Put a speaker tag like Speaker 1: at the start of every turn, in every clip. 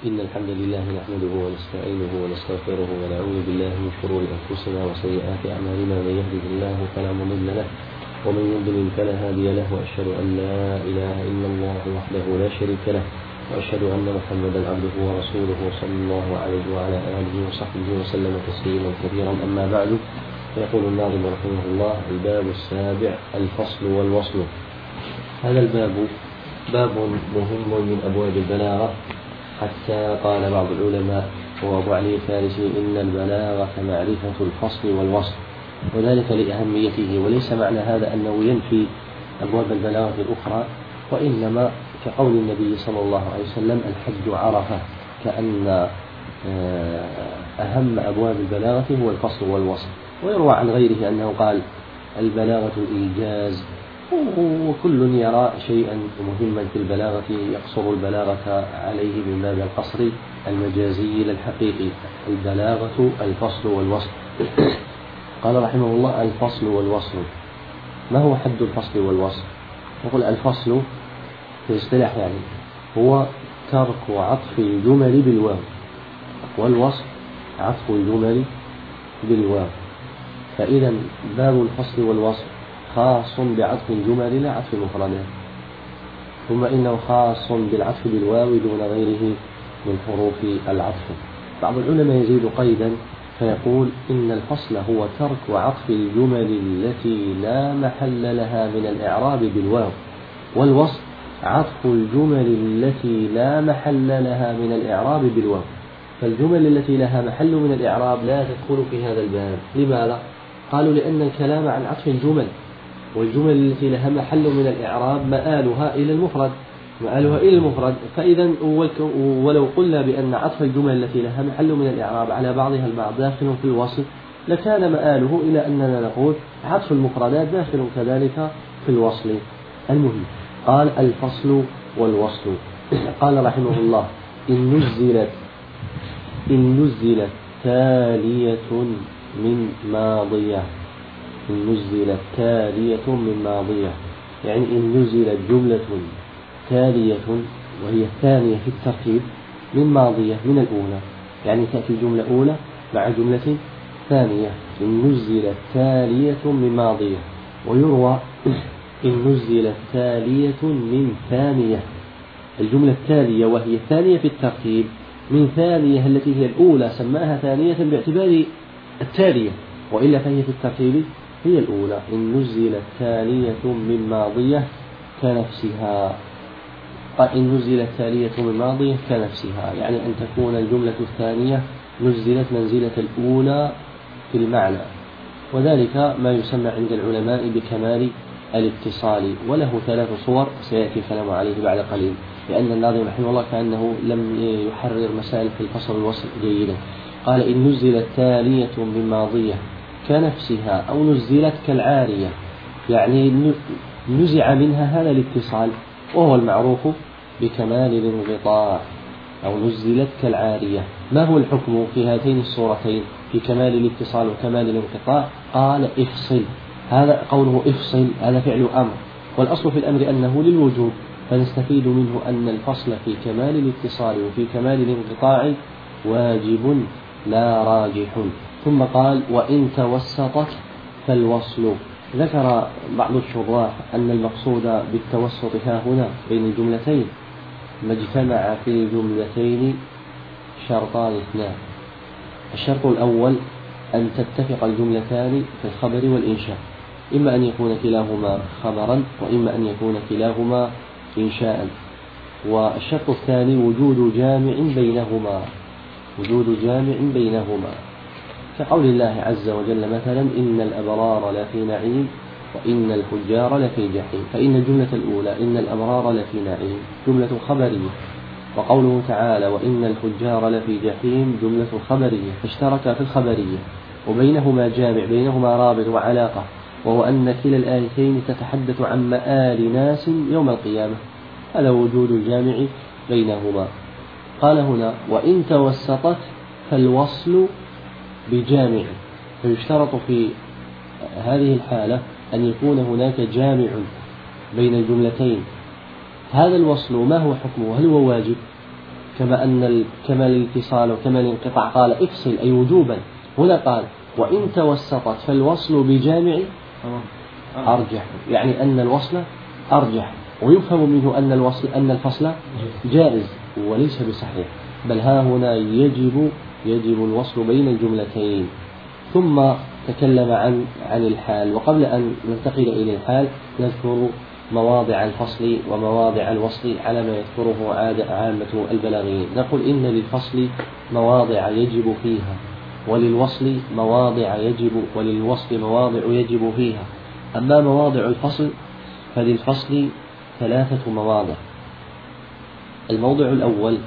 Speaker 1: إن الحمد لله نحمده ونستعينه ونستغفره ونعوذ بالله من شرور أنفسنا وسيئات أعمالنا. من يهده الله فلا مضل له ومن يضلل فلا هادي له، وأشهد أن لا إله إلا الله وحده لا شريك له، وأشهد أن محمدا عبده ورسوله صلى الله عليه وعلى آله وصحبه وسلم تسليما كثيرا. أما بعد، فيقول الناظم رحمه الله: الباب السابع، الفصل والوصل. هذا الباب باب مهم من أبواب البلاغة، حتى قال بعض العلماء وأبو علي الفارسي: إن البلاغة معرفة الفصل والوصل، وذلك لأهميته. وليس معنى هذا أنه ينفي أبواب البلاغة الأخرى، وإنما كقول النبي صلى الله عليه وسلم: الحج عرفة، كأن أهم أبواب البلاغة هو الفصل والوصل. ويروى عن غيره أنه قال: البلاغة الإيجاز، وكل يرى شيئا مهما في البلاغة يقصر البلاغة عليه من باب القصر المجازي للحقيقي. البلاغة الفصل والوصل. قال رحمه الله: الفصل والوصل. ما هو حد الفصل والوصل؟ يقول: الفصل في اصطلاح يعني هو ترك عطف الجمل بالواو، والوصل عطف الجمل بالواو. فإذا باب الفصل والوصل خاص بعطف الجمل لا عطف المفردات، ثم إنه خاص بالعطف بالواو دون غيره من حروف العطف. بعض العلماء يزيد قيدا فيقول: إن الفصل هو ترك عطف الجمل التي لا محل لها من الإعراب بالواو، والوصل عطف الجمل التي لا محل لها من الإعراب بالواو. فالجمل التي لها محل من الإعراب لا تدخل في هذا الباب. لماذا؟ قالوا: لأن الكلام عن عطف الجمل، والجمل التي لها محل من الإعراب مآلها إلى المفرد، فإذا ولو قلنا بأن عطف الجمل التي لها محل من الإعراب على بعضها البعض داخل في الوصل، لكان مآله إلى أننا نقول عطف المفردات داخل كذلك في الوصل. المهم، قال: الفصل والوصل. قال رحمه الله: إن نزلت تالية من ماضية. إن نزلت تالية من ماضية، يعني إن نزلت جملة تالية وهي الثانية في الترتيب من ماضية من الأولى، يعني تأتي جملة أولى مع جملة ثانية. إن نزلت تالية من ماضية. ويروى: إن نزلت تالية من ثانية. الجملة التالية وهي الثانية في الترتيب من ثانية التي هي الأولى سماها ثانية باعتبار التالية، وإلا فهي في الترتيب هي الأولى. إن نزلت تالية من ماضية كنفسها. إن نزلت تالية من ماضية كنفسها، يعني أن تكون الجملة الثانية نزلت منزلة الأولى في المعنى، وذلك ما يسمى عند العلماء بكمال الاتصال، وله 3 صور سيأتي الكلام عليه بعد قليل، لأن الناظم رحمه الله كأنه لم يحرر مسائل في الفصل والوصل جيدا. قال: إن نزلت تالية من ماضية كنفسها، أو نزلت كالعارية، يعني نزع منها هذا الاتصال، وهو المعروف بكمال الانقطاع، أو نزلت كالعارية. ما هو الحكم في هاتين الصورتين في كمال الاتصال وكمال الانقطاع؟ قال: افصل. هذا قوله افصل هذا فعل أمر، والأصل في الأمر أنه للوجوب، فنستفيد منه أن الفصل في كمال الاتصال وفي كمال الانقطاع واجب لا راجح. ثم قال: وإن توسطت فالوصل. ذكر بعض الشراح أن المقصود بالتوسط هنا بين الجملتين ما اجتمع في الجملتين شرطان 2. الشرط الأول أن تتفق الجملتان في الخبر والإنشاء، إما أن يكون كلاهما خبرا، وإما أن يكون كلاهما إنشاء. والشرط الثاني وجود جامع بينهما، كقول الله عز وجل مثلا: إن الأبرار لفي نعيم وإن الفجار لفي جحيم. فإن الجملة الأولى إن الأبرار لفي نعيم جملة خبرية، وقوله تعالى وإن الفجار لفي جحيم جملة خبرية، فاشتركا في الخبرية، وبينهما جامع، بينهما رابط وعلاقة، وهو أن كلا الآيتين تتحدث عن مآل ناس يوم القيامة. هذا وجود الجامع بينهما. قال هنا: وإن توسطت فالوصل بجامع، فيشترط في هذه الحالة أن يكون هناك جامع بين الجملتين. هذا الوصل ما هو حكمه؟ هل هو واجب؟ كما الاتصال وكما الانقطاع قال افصل أي وجوبا. هنا قال وإن توسطت فالوصل بجامع أرجح، يعني أن الوصل أرجح، ويفهم منه أن الفصل جائز وليس بصحيح، بل ها هنا يجب الوصل بين الجملتين. ثم تكلم عن الحال. وقبل أن ننتقل إلى الحال نذكر مواضع الفصل ومواضع الوصل على ما يذكره عامة البلاغيين. نقول إن للفصل مواضع يجب فيها، وللوصل مواضع يجب فيها. أما مواضع الفصل فللفصل 3 مواضع. الموضع الأول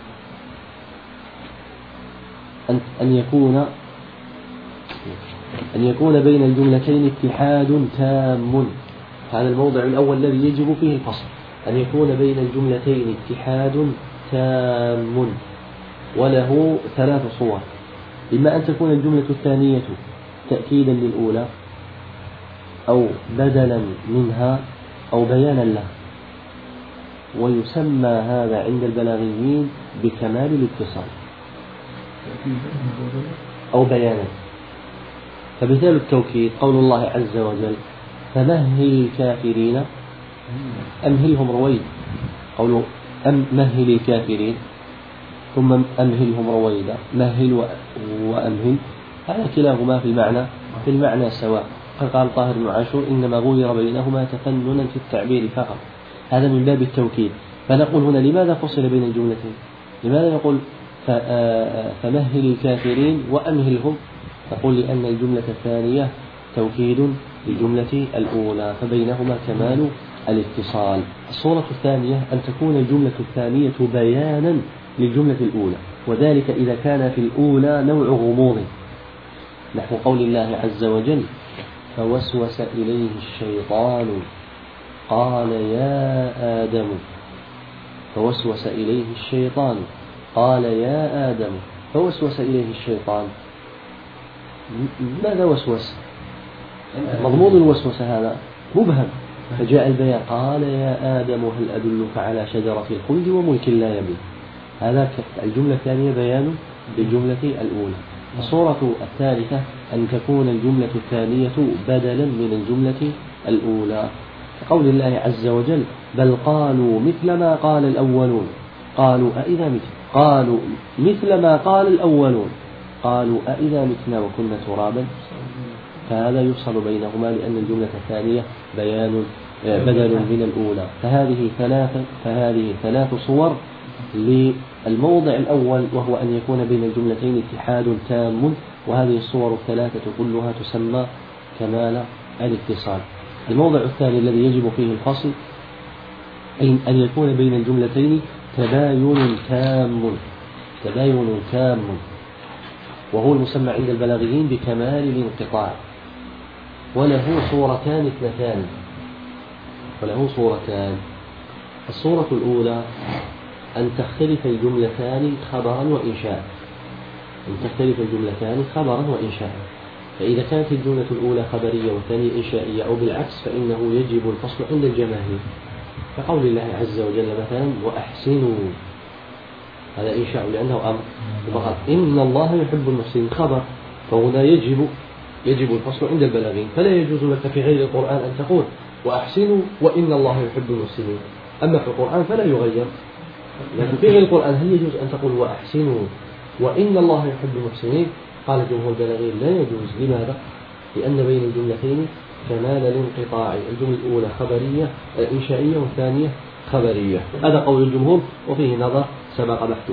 Speaker 1: أن يكون بين الجملتين اتحاد تام. هذا الموضع الأول الذي يجب فيه الفصل، أن يكون بين الجملتين اتحاد تام، وله 3 صور. إما أن تكون الجملة الثانية تأكيدا للأولى، أو بدلا منها، أو بيانا لها، ويسمى هذا عند البلاغيين بكمال الاتصال أو بيانا. فمثال التوكيد قول الله عز وجل فمهل الكافرين أمهلهم رويدا، قوله مهل الكافرين ثم أمهلهم رويدا، مهل وأمهل هذا كلاهما في المعنى سواء. قال طاهر بن عاشور إنما غير بينهما تفننا في التعبير فقط، هذا من باب التوكيد. فنقول هنا لماذا فصل بين الجملتين؟ لماذا نقول فمهل الكافرين وأمهلهم؟ نقول لأن الجملة الثانية توكيد للجملة الأولى، فبينهما كمال الاتصال. الصورة الثانية أن تكون الجملة الثانية بيانا للجملة الأولى، وذلك إذا كان في الأولى نوع غموض، نحو قول الله عز وجل فوسوس إليه الشيطان قال يا آدم، فوسوس إليه الشيطان قال يا آدم، فوسوس إليه الشيطان، ماذا وسوس؟ مضمون الوسوسة هذا مبهم، فجاء البيان قال يا آدم هل أدلك على شجرة الخلد وملك لا يبلى. هذا الجملة الثانية بيان للجملة الأولى. الصورة الثالثة أن تكون الجملة الثانية بدلا من الجملة الأولى، كقول الله عز وجل بل قالوا مثل ما قال الأولون، قالوا أئذا متنا، قالوا مثل ما قال الأولون، قالوا أئذا متنا وكنا ترابا. فهذا يفصل بينهما لأن الجملة الثانية بدل من الأولى. فهذه 3 صور للموضع الأول، وهو أن يكون بين الجملتين اتحاد تام، وهذه الصور 3 كلها تسمى كمال الاتصال. الموضع الثاني الذي يجب فيه الفصل أن يكون بين الجملتين تباين تام، وهو المسمى عند البلاغيين بكمال الانقطاع، وله صورتان. الصورة الأولى أن تختلف الجملتان خبرا وإنشاء، فإذا كانت الجملة الأولى خبرية والثانية إنشائية أو بالعكس فإنه يجب الفصل عند الجماهير، كقول الله عز وجل مثلا وأحسنوا، هذا إنشاء لأنه أمر، وقال إن الله يحب المحسنين خبر، فهنا يجب الفصل عند البلاغين. فلا يجوز لك في غير القرآن أن تقول وأحسنوا وإن الله يحب المحسنين، أما في القرآن فلا يغير. لكن في غير القرآن هل يجوز أن تقول وأحسنوا وإن الله يحب المحسنين؟ قال جمهور البلاغين لا يجوز. لماذا؟ لأن بين الجملتين كمال الانقطاع، الجملة الأولى خبرية إنشائية والثانية خبرية. هذا قول الجمهور وفيه نظر سبق بحثه.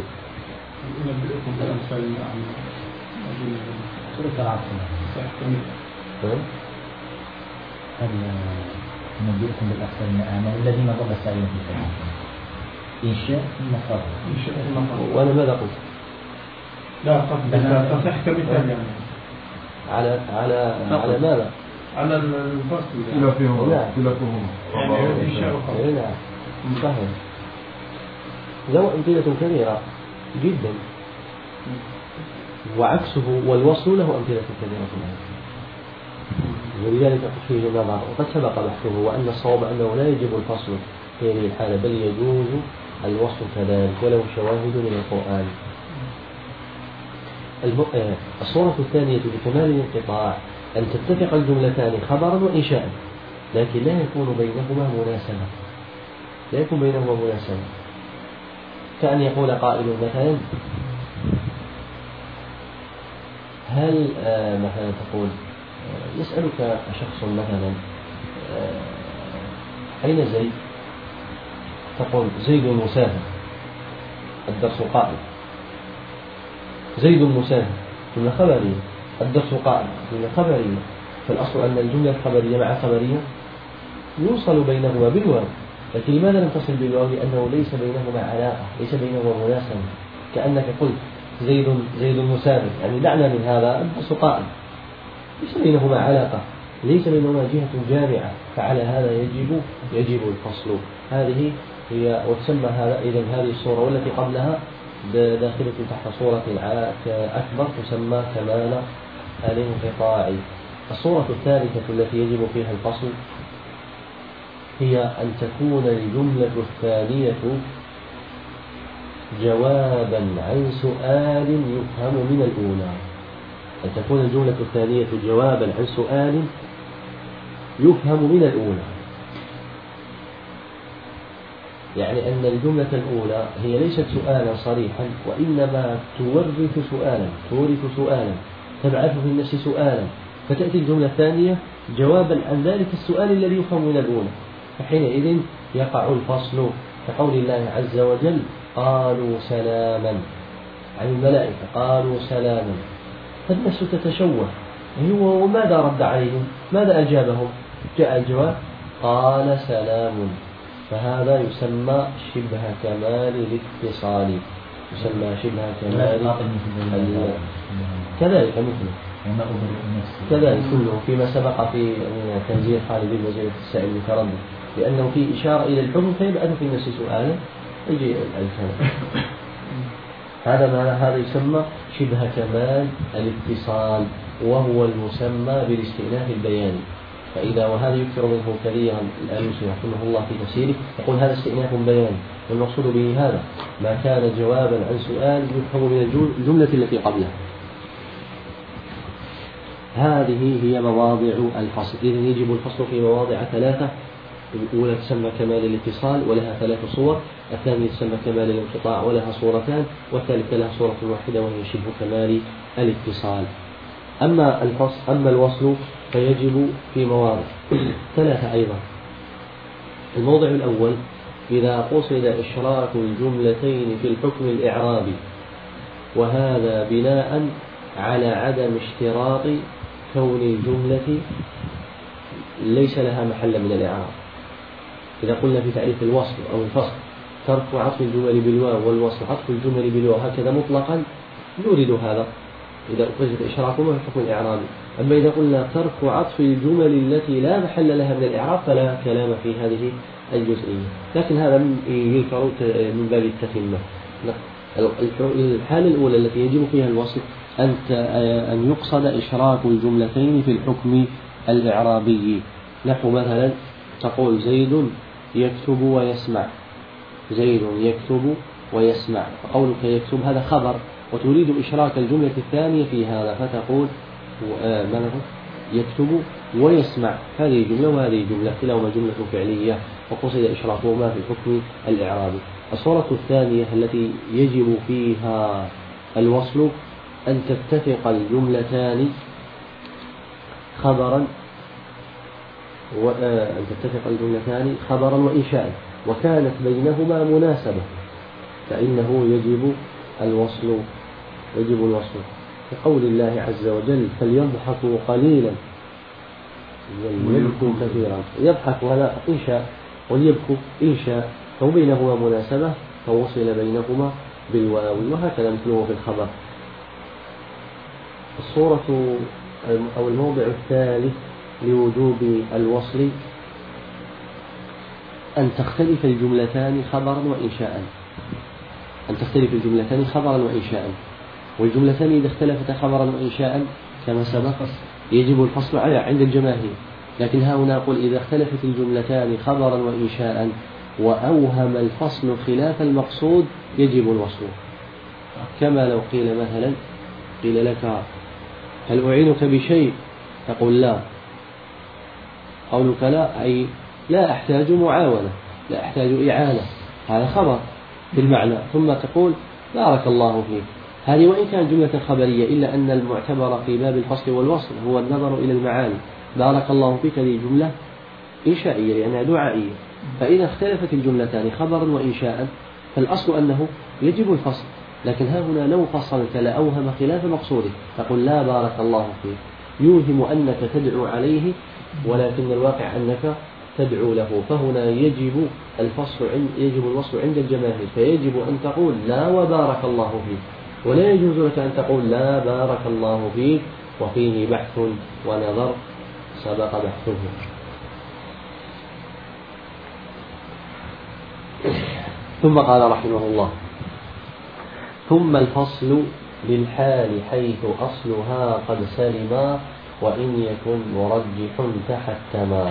Speaker 2: نبئكم بالأخسرين أعمالا الذين ضل سعيهم في الحياة إنشاء ثم خبر.
Speaker 1: وأنا ماذا قلت؟
Speaker 3: لا تصح كمثال يعني
Speaker 1: على ماذا؟
Speaker 3: على الفصل
Speaker 4: كلاهما
Speaker 3: يعني إنشاء وخبر.
Speaker 1: نعم صحيح، له أمثلة كثيرة جدا، وعكسه والوصل له أمثلة كثيرة جدا، ولذلك فيه نظر. وقد سبق بحثه وأن الصواب أنه لا يجب الفصل في هذه الحالة، بل يجوز الوصل كذلك وله شواهد من القرآن. الصورة الثانية بكمال الانقطاع أن تتفق الجملتان خبرا وإنشاء، لكن لا يكون بينهما مناسبة، لا يكون بينهما مناسبة. كأن يقول قائل مثلا هل مثلا تقول يسألك شخص مثلا أين زيد؟ تقول زيد مسافر، الدرس قائم. زيد مسافر جملة خبرية، الدرس قائم جملة خبرية. فالأصل أن الجملة الخبرية مع خبرية يوصل بينهما بالواو، لكن لماذا لم تصل بالواو؟ لأنه ليس بينهما علاقة، ليس بينهما مناسبة. كأنك قلت زيد مسافر، يعني دعنا من هذا الدرس قائم، ليس بينهما علاقة، ليس بينهما جهة جامعة، فعلى هذا يجب الفصل. هذه هي وتسمى هذا إذن هذه الصورة والتي قبلها داخلة تحت صورة أكبر تسمى كمال الانقطاع. الصورة الثالثة التي يجب فيها الفصل هي أن تكون الجملة الثانية جوابا عن سؤال يفهم من الأولى. أن تكون الجملة الثانية جوابا عن سؤال يفهم من الأولى، يعني أن الجملة الأولى هي ليست سؤالا صريحا، وإنما تورث سؤالا تبعث في النفس سؤالا، فتأتي الجملة الثانية جوابا عن ذلك السؤال الذي يفهم من الأولى، فحينئذ يقع الفصل. كقول الله عز وجل قالوا سلاما عن الملائكة، قالوا سلاما، فالنفس تتشوه وماذا رد عليهم؟ ماذا أجابهم؟ جاء الجواب قال سلام، فهذا يسمى شبه كمال الاتصال، يسمى شبه كمال كذلك مثله كذلك كله فيما سبق في تنزيل خالد بن زيد السائل المتردد، لأنه في إشارة إلى الحكم فيبعث في النفس سؤالا يجي الكلام. هذا يسمى شبه كمال الاتصال، وهو المسمى بالاستئناف البياني. فإذا وهذا يكثر منه كثيرا الألوسي رحمه الله في تفسيره، يقول هذا استئناف بياني، والمقصود به هذا ما كان جوابا عن سؤال يفهم من الجملة التي قبلها. هذه هي مواضع الفصل. إذن يجب الفصل في مواضع ثلاثة. الأولى تسمى كمال الاتصال ولها 3 صور، الثانية تسمى كمال الانقطاع ولها صورتان، والثالثة لها صورة واحدة وهي شبه كمال الاتصال. أما الوصل فيجب في مواضع 3 أيضا. الموضع الأول إذا قصد إشراك الجملتين في الحكم الإعرابي، وهذا بناء على عدم اشتراط كون الجملة ليس لها محل من الإعراب. إذا قلنا في تعريف الوصل أو الفصل ترك عطف الجمل بالواو والوصل عطف الجمل بالواو هكذا مطلقا نريد هذا إذا قصد إشراكهما في الحكم الإعرابي. أما إذا قلنا ترك عطف الجمل التي لا محل لها من الإعراب فلا كلام في هذه الجزئية، لكن هذا يذكر من باب التتمة. الحالة الأولى التي يجب فيها الوصل أن يقصد إشراك الجملتين في الحكم الإعرابي، نحو مثلا تقول زيد يكتب ويسمع، زيد يكتب ويسمع، فقولك يكتب هذا خبر وتريد إشراك الجملة الثانية في هذا، فتقول يكتب ويسمع، هذه جملة وهذه جملة، كلاهما جملة فعلية وقصد إشراكهما في الحكم الإعرابي. الصورة الثانية التي يجب فيها الوصل أن تتفق الجملتان خبرا وإنشاء وكانت بينهما مناسبة، فإنه يجب الوصل. كقول الله عز وجل فليضحكوا قليلا وليبكوا كثيرا. يضحك هذا إنشاء وليبكوا إنشاء، فبينهما مناسبة فوصل بينهما بالواو، وهكذا مثله في الخبر. الصورة أو الموضع الثالث لوجوب الوصل أن تختلف الجملتان خبرا وإنشاء، والجملتان إذا اختلفتا خبرا وإنشاء كما سبق يجب الفصل عند الجماهير، لكن ها هنا نقول إذا اختلفت الجملتان خبرا وإنشاء وأوهم الفصل خلاف المقصود يجب الوصل. كما لو قيل مثلا قيل لك هل أعينك بشيء تقول لا، قولك لا أي لا أحتاج معاونة، لا أحتاج إعانة، هذا خبر بالمعنى. ثم تقول بارك الله فيك، هذه وإن كانت جملة خبرية إلا أن المعتبر في باب الفصل والوصل هو النظر إلى المعاني. بارك الله فيك هذه جملة إنشائية لأنها دعائية، فإذا اختلفت الجملتان خبرا وإنشاء فالأصل أنه يجب الفصل. لكن ها هنا لو فصلت لأوهم خلاف مقصوده، تقول لا بارك الله فيك يوهم أنك تدعو عليه ولكن الواقع أنك تدعو له، فهنا يجب الوصل عند الجماهير، فيجب أن تقول لا وبارك الله فيك، ولا يجوز لك أن تقول لا بارك الله فيك وفيه بحث ونظر سبق بحثه. ثم قال رحمه الله ثم الفصل للحال حيث أصلها قد سلما وإن يكن مرجح تحتما.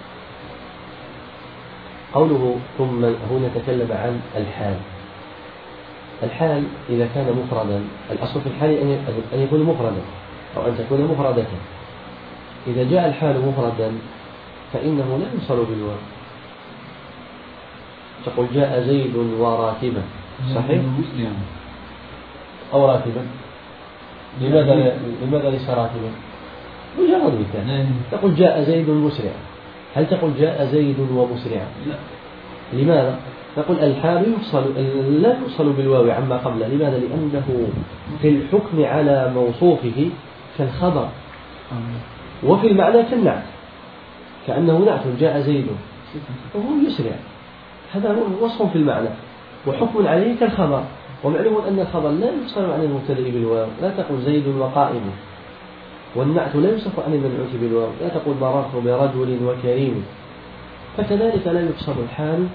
Speaker 1: قوله ثم هنا تكلم عن الحال. الحال إذا كان مفردا، الأصل في الحال أن يكون مفردا أو أن تكون مفردة. إذا جاء الحال مفردا فإنه لا يوصل بالواو. تقول جاء زيد وراتبا، صحيح؟ أو راتبا، لماذا ليس راتبا؟ مجرد مثال. تقول جاء زيد مسرعا، هل تقول جاء زيد ومسرعا؟ لا. لماذا؟ نقول الحال لا يوصل بالواو عما قبله. لماذا؟ لأنه في الحكم على موصوفه كالخبر، وفي المعنى كالنعت، كأنه نعت جاء زيد وهو يسرع، هذا هو وصف في المعنى وحكم عليه كالخبر. ومعلوم أن الخبر لا يوصل عن المبتدأ بالواو، لا تقول زيد وقائم، والنعت لا يوصف عن المنعوت بالواو، لا تقول مررت برجل وكريم. فكذلك لا يفصل الحال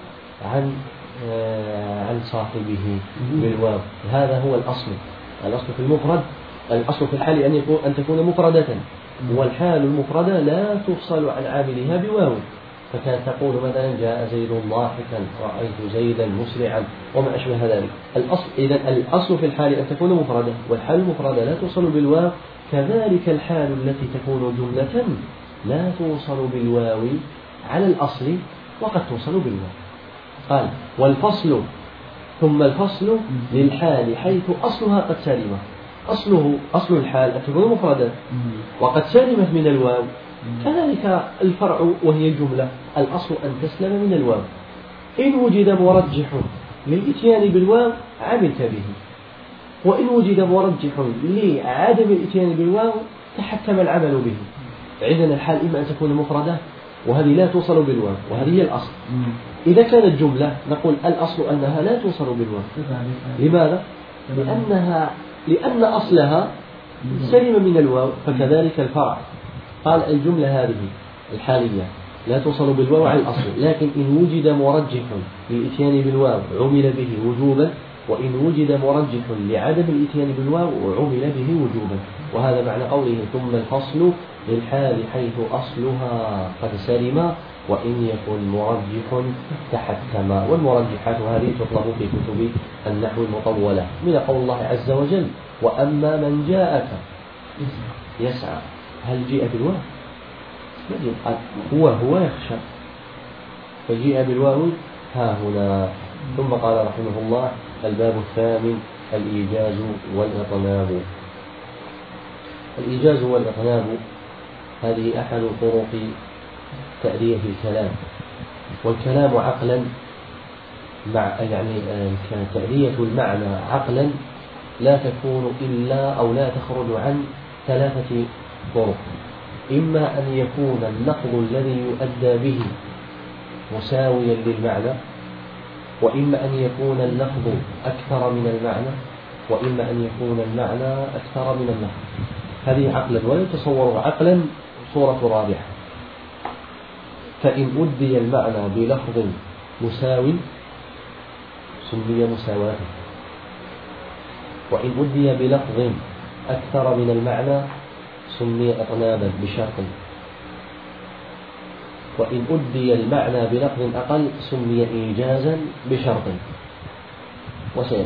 Speaker 1: عن صاحبه بالواو. هذا هو الأصل في المفرد. الأصل في الحال أن تكون مفردة، والحال المفردة لا تفصل عن عاملها بواو. فكانت تقول مثلا جاء زيد ضاحكا، رأيت زيدا مسرعا، وما أشبه ذلك. إذن الأصل في الحال أن تكون مفردة، والحال المفردة لا توصل بالواو. كذلك الحال التي تكون جملة لا توصل بالواو على الأصل وقد توصل بالواو. قال والفصل ثم الفصل للحال حيث أصلها قد سلم. أصل الحال أن تكون مفردة وقد سلمت من الواو. كذلك الفرع وهي الجملة الأصل أن تسلم من الواو. إن وجد مرجح للإتيان بالواو عملت به، وإن وجد مرجح لعدم الإتيان بالواو تحكم العمل به. عندنا الحال إما أن تكون مفردة وهذه لا توصل بالواو، وهذه هي الأصل. إذا كانت جملة نقول الأصل أنها لا توصل بالواو. لماذا؟ لأن أصلها سلم من الواو. فكذلك الفرع. قال الجملة هذه الحالية لا توصل بالواو على الأصل، لكن إن وجد مرجح للإتيان بالواو عمل به وجوبا، وإن وجد مرجح لعدم الإتيان بالواو عمل به وجوبا. وهذا معنى قوله ثم الفصل للحال حيث أصلها قد سلم وإن يكن مرجح تحكما. والمرجحات هذه تطلب في كتب النحو المطولة من قول الله عز وجل وأما من جاءك يسعى، هل جيء بالواو؟ قال هو يخشى فجيء بالواو ها هنا. ثم قال رحمه الله الباب الثامن الإيجاز والإطناب. الإيجاز والإطناب هذه أحد طرق تأدية الكلام. والكلام عقلا تأدية المعنى عقلا لا تكون إلا أو لا تخرج عن ثلاثة طرق. إما أن يكون اللفظ الذي يؤدى به مساويا للمعنى، وإما أن يكون اللفظ أكثر من المعنى، وإما أن يكون المعنى أكثر من اللفظ. هذه عقلا، ولا يتصور عقلا صورة رابحة. فإن أدي المعنى بلفظ مساو سمي مساواة، وإن أدي بلفظ أكثر من المعنى سمي أطنابا بشرط. وإن أدي المعنى بلفظ أقل سمي إيجازا بشرط وسيأتي.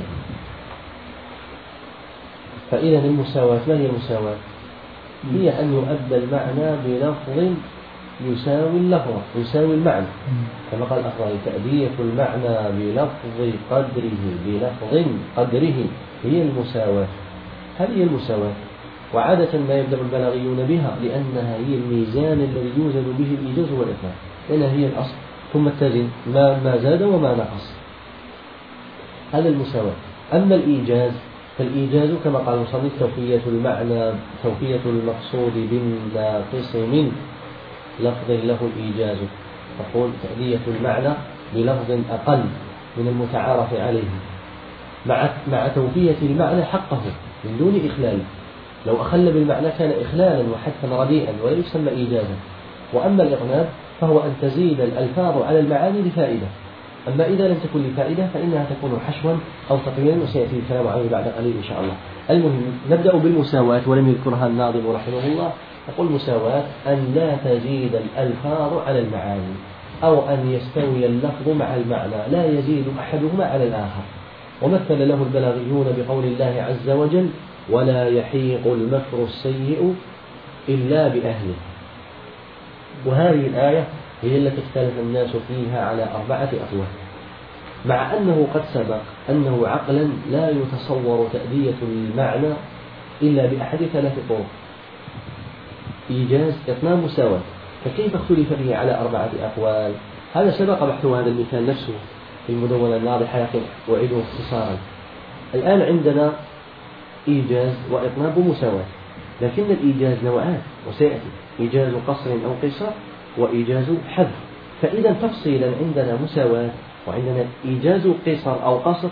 Speaker 1: فإذا المساواة ما هي المساواة؟ هي أن يؤدى المعنى بلفظ يساوي اللفظ يساوي المعنى، كما قال الأخضري تأدية المعنى بلفظ قدره هي المساواة. هذه المساواة، وعادة ما يبدأ البلاغيون بها لأنها هي الميزان الذي يوزن به الإيجاز والإطلاق، لأنها هي الأصل، ثم التزن ما زاد وما نقص. هذا المساواة. أما الإيجاز فالإيجاز كما قال المصنف توفية المعنى توفية المقصود بالناقص من لفظ له الإيجاز، تقول تأدية المعنى بلفظ أقل من المتعارف عليه مع توفية المعنى حقه من دون إخلال. لو أخل بالمعنى كان إخلالا وحذفا رديئا ولا يسمى إيجازا. وأما الإطناب فهو أن تزيد الألفاظ على المعاني لفائدة، أما إذا لم تكن لفائدة فإنها تكون حشوا أو تطويلا، وسيأتي الكلام عليه بعد قليل إن شاء الله. المهم نبدأ بالمساواة ولم يذكرها الناظم رحمه الله. يقول مساواة أن لا تزيد الألفاظ على المعاني، أو أن يستوي اللفظ مع المعنى لا يزيد أحدهما على الآخر. ومثل له البلاغيون بقول الله عز وجل ولا يحيق المكر السيء إلا بأهله. وهذه الآية هي التي اختلف الناس فيها على 4 أقوال، مع أنه قد سبق أنه عقلا لا يتصور تأدية المعنى إلا بأحد 3 طرق: إيجاز، إطناب، مساواة. فكيف اختلف فيه على 4 أقوال؟ هذا سبق بحث هذا المثال نفسه في المدونة الناضحة، لكن أعيده اختصارا. الآن عندنا إيجاز وإطناب ومساواة، لكن الإيجاز نوعان وسيأتي: إيجاز قصر أو قصر، وإيجاز حذف. فإذا تفصيلا عندنا مساواة، وعندنا إيجاز قصر أو قصر،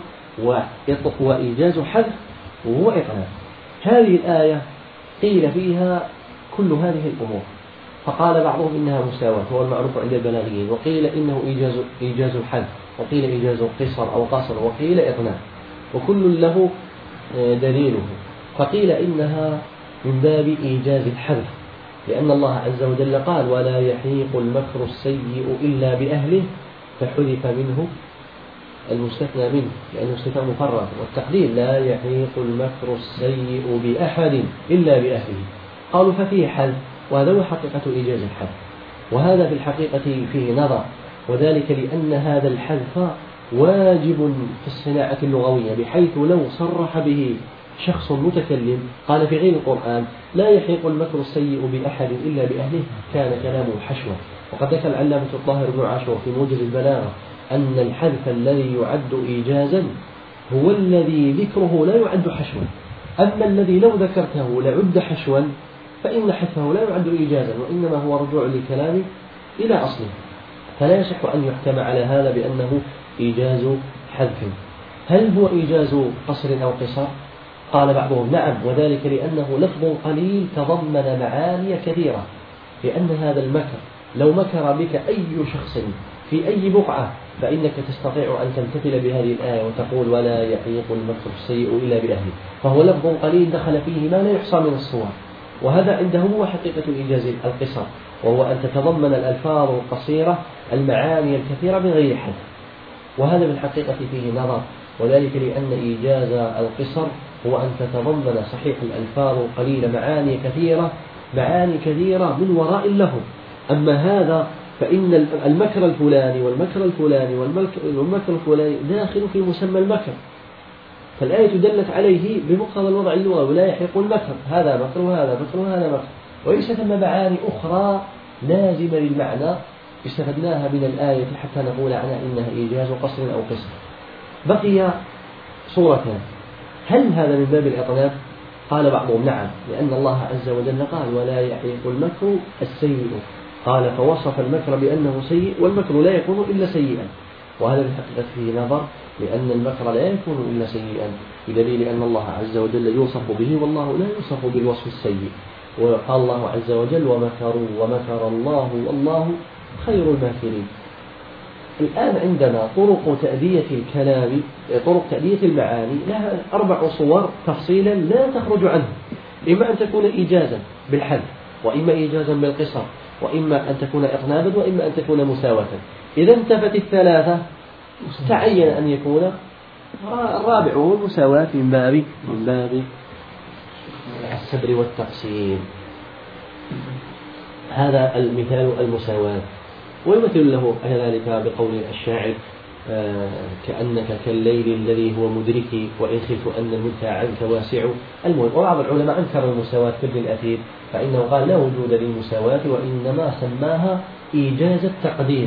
Speaker 1: وإيجاز حذف وهو إطناب. هذه الآية قيل فيها كل هذه الأمور، فقال بعضهم إنها مساواة هو المعروف عند البلاغيين، وقيل إنه إيجاز الحذف، وقيل إيجاز قصر أو قصر، وقيل إطناب، وكل له دليله. فقيل إنها من باب إيجاز الحذف، لأن الله عز وجل قال ولا يحيق المكر السيء إلا بأهله، فحذف منه المستثنى منه لأنه استثناء مفرد، والتقدير لا يحيق المكر السيء بأحد إلا بأهله. قالوا ففيه حذف، وهذا هو حقيقة إيجاز الحذف. وهذا في الحقيقة فيه نظر، وذلك لأن هذا الحذف واجب في الصناعة اللغوية، بحيث لو صرح به شخص متكلم قال في غير القرآن لا يحيق المكر السيء بأحد إلا بأهله كان كلامه حشوة. وقد ذكر العلامة الطاهر بن عاشور في موجز البلاغة أن الحذف الذي يعد إيجازا هو الذي ذكره لا يعد حشوا، أما الذي لو ذكرته لعد حشوا فإن حذفه لا يعد إيجازا، وإنما هو رجوع للكلام إلى أصله. فلا يصح أن يحكم على هذا بأنه إيجاز حذف. هل هو إيجاز قصر أو قصر؟ قال بعضهم نعم، وذلك لأنه لفظ قليل تضمن معاني كثيرة. لأن هذا المكر لو مكر بك أي شخص في أي بقعة فإنك تستطيع أن تمتثل بهذه الآية وتقول ولا يحيق المكر السيء إلا بأهله، فهو لفظ قليل دخل فيه ما لا يحصى من الصور. وهذا عندهم هو حقيقة إيجاز القصر، وهو أن تتضمن الألفاظ القصيرة المعاني الكثيرة من غير حد. وهذا بالحقيقة فيه نظر، وذلك لأن إيجاز القصر هو أن تتضمن صحيح الألفاظ القليلة معاني كثيرة من وراء اللفظ. أما هذا فإن المكر الفلاني والمكر الفلاني والمكر الفلاني داخل في مسمى المكر، فالآية دلت عليه بمقتضى الوضع اللغوي ولا يحيق المكر، هذا مكر وهذا مكر وهذا مكر، وليس ثم معاني أخرى لازمة للمعنى استفدناها من الآية حتى نقول عنها إنها إيجاز قصر أو قصر. بقي صورتان: هل هذا من باب الإطناب؟ قال بعضهم نعم، لأن الله عز وجل قال ولا يحيق المكر السيء، قال فوصف المكر بأنه سيء، والمكر لا يكون إلا سيئا. وهذا بالحقيقة فيه نظر، لأن المكر لا يكون إلا سيئا، بدليل أن الله عز وجل يوصف به والله لا يوصف بالوصف السيء. وقال الله عز وجل ومكروا ومكر الله والله خير الماكرين. الآن عندنا طرق تأدية الكلام، طرق تأدية المعاني لها 4 صور تفصيلا لا تخرج عنه. إما أن تكون إيجازا بالحذف، وإما إيجازا بالقصر، وإما أن تكون إطنابا، وإما أن تكون مساواة. إذا انتفت الثلاثة تعين أن يكون الرابع هو المساواة من باب السبر والتقسيم. هذا المثال المساواة. ويمثل له ذلك بقول الشاعر: كأنك كالليل الذي هو مدركي وإن خفت أن المدفع عنك واسع. المهم، وبعض العلماء أنكر المساواة في ابن الأثير، فإنه قال لا وجود للمساواة، وإنما سماها إيجاز التقدير،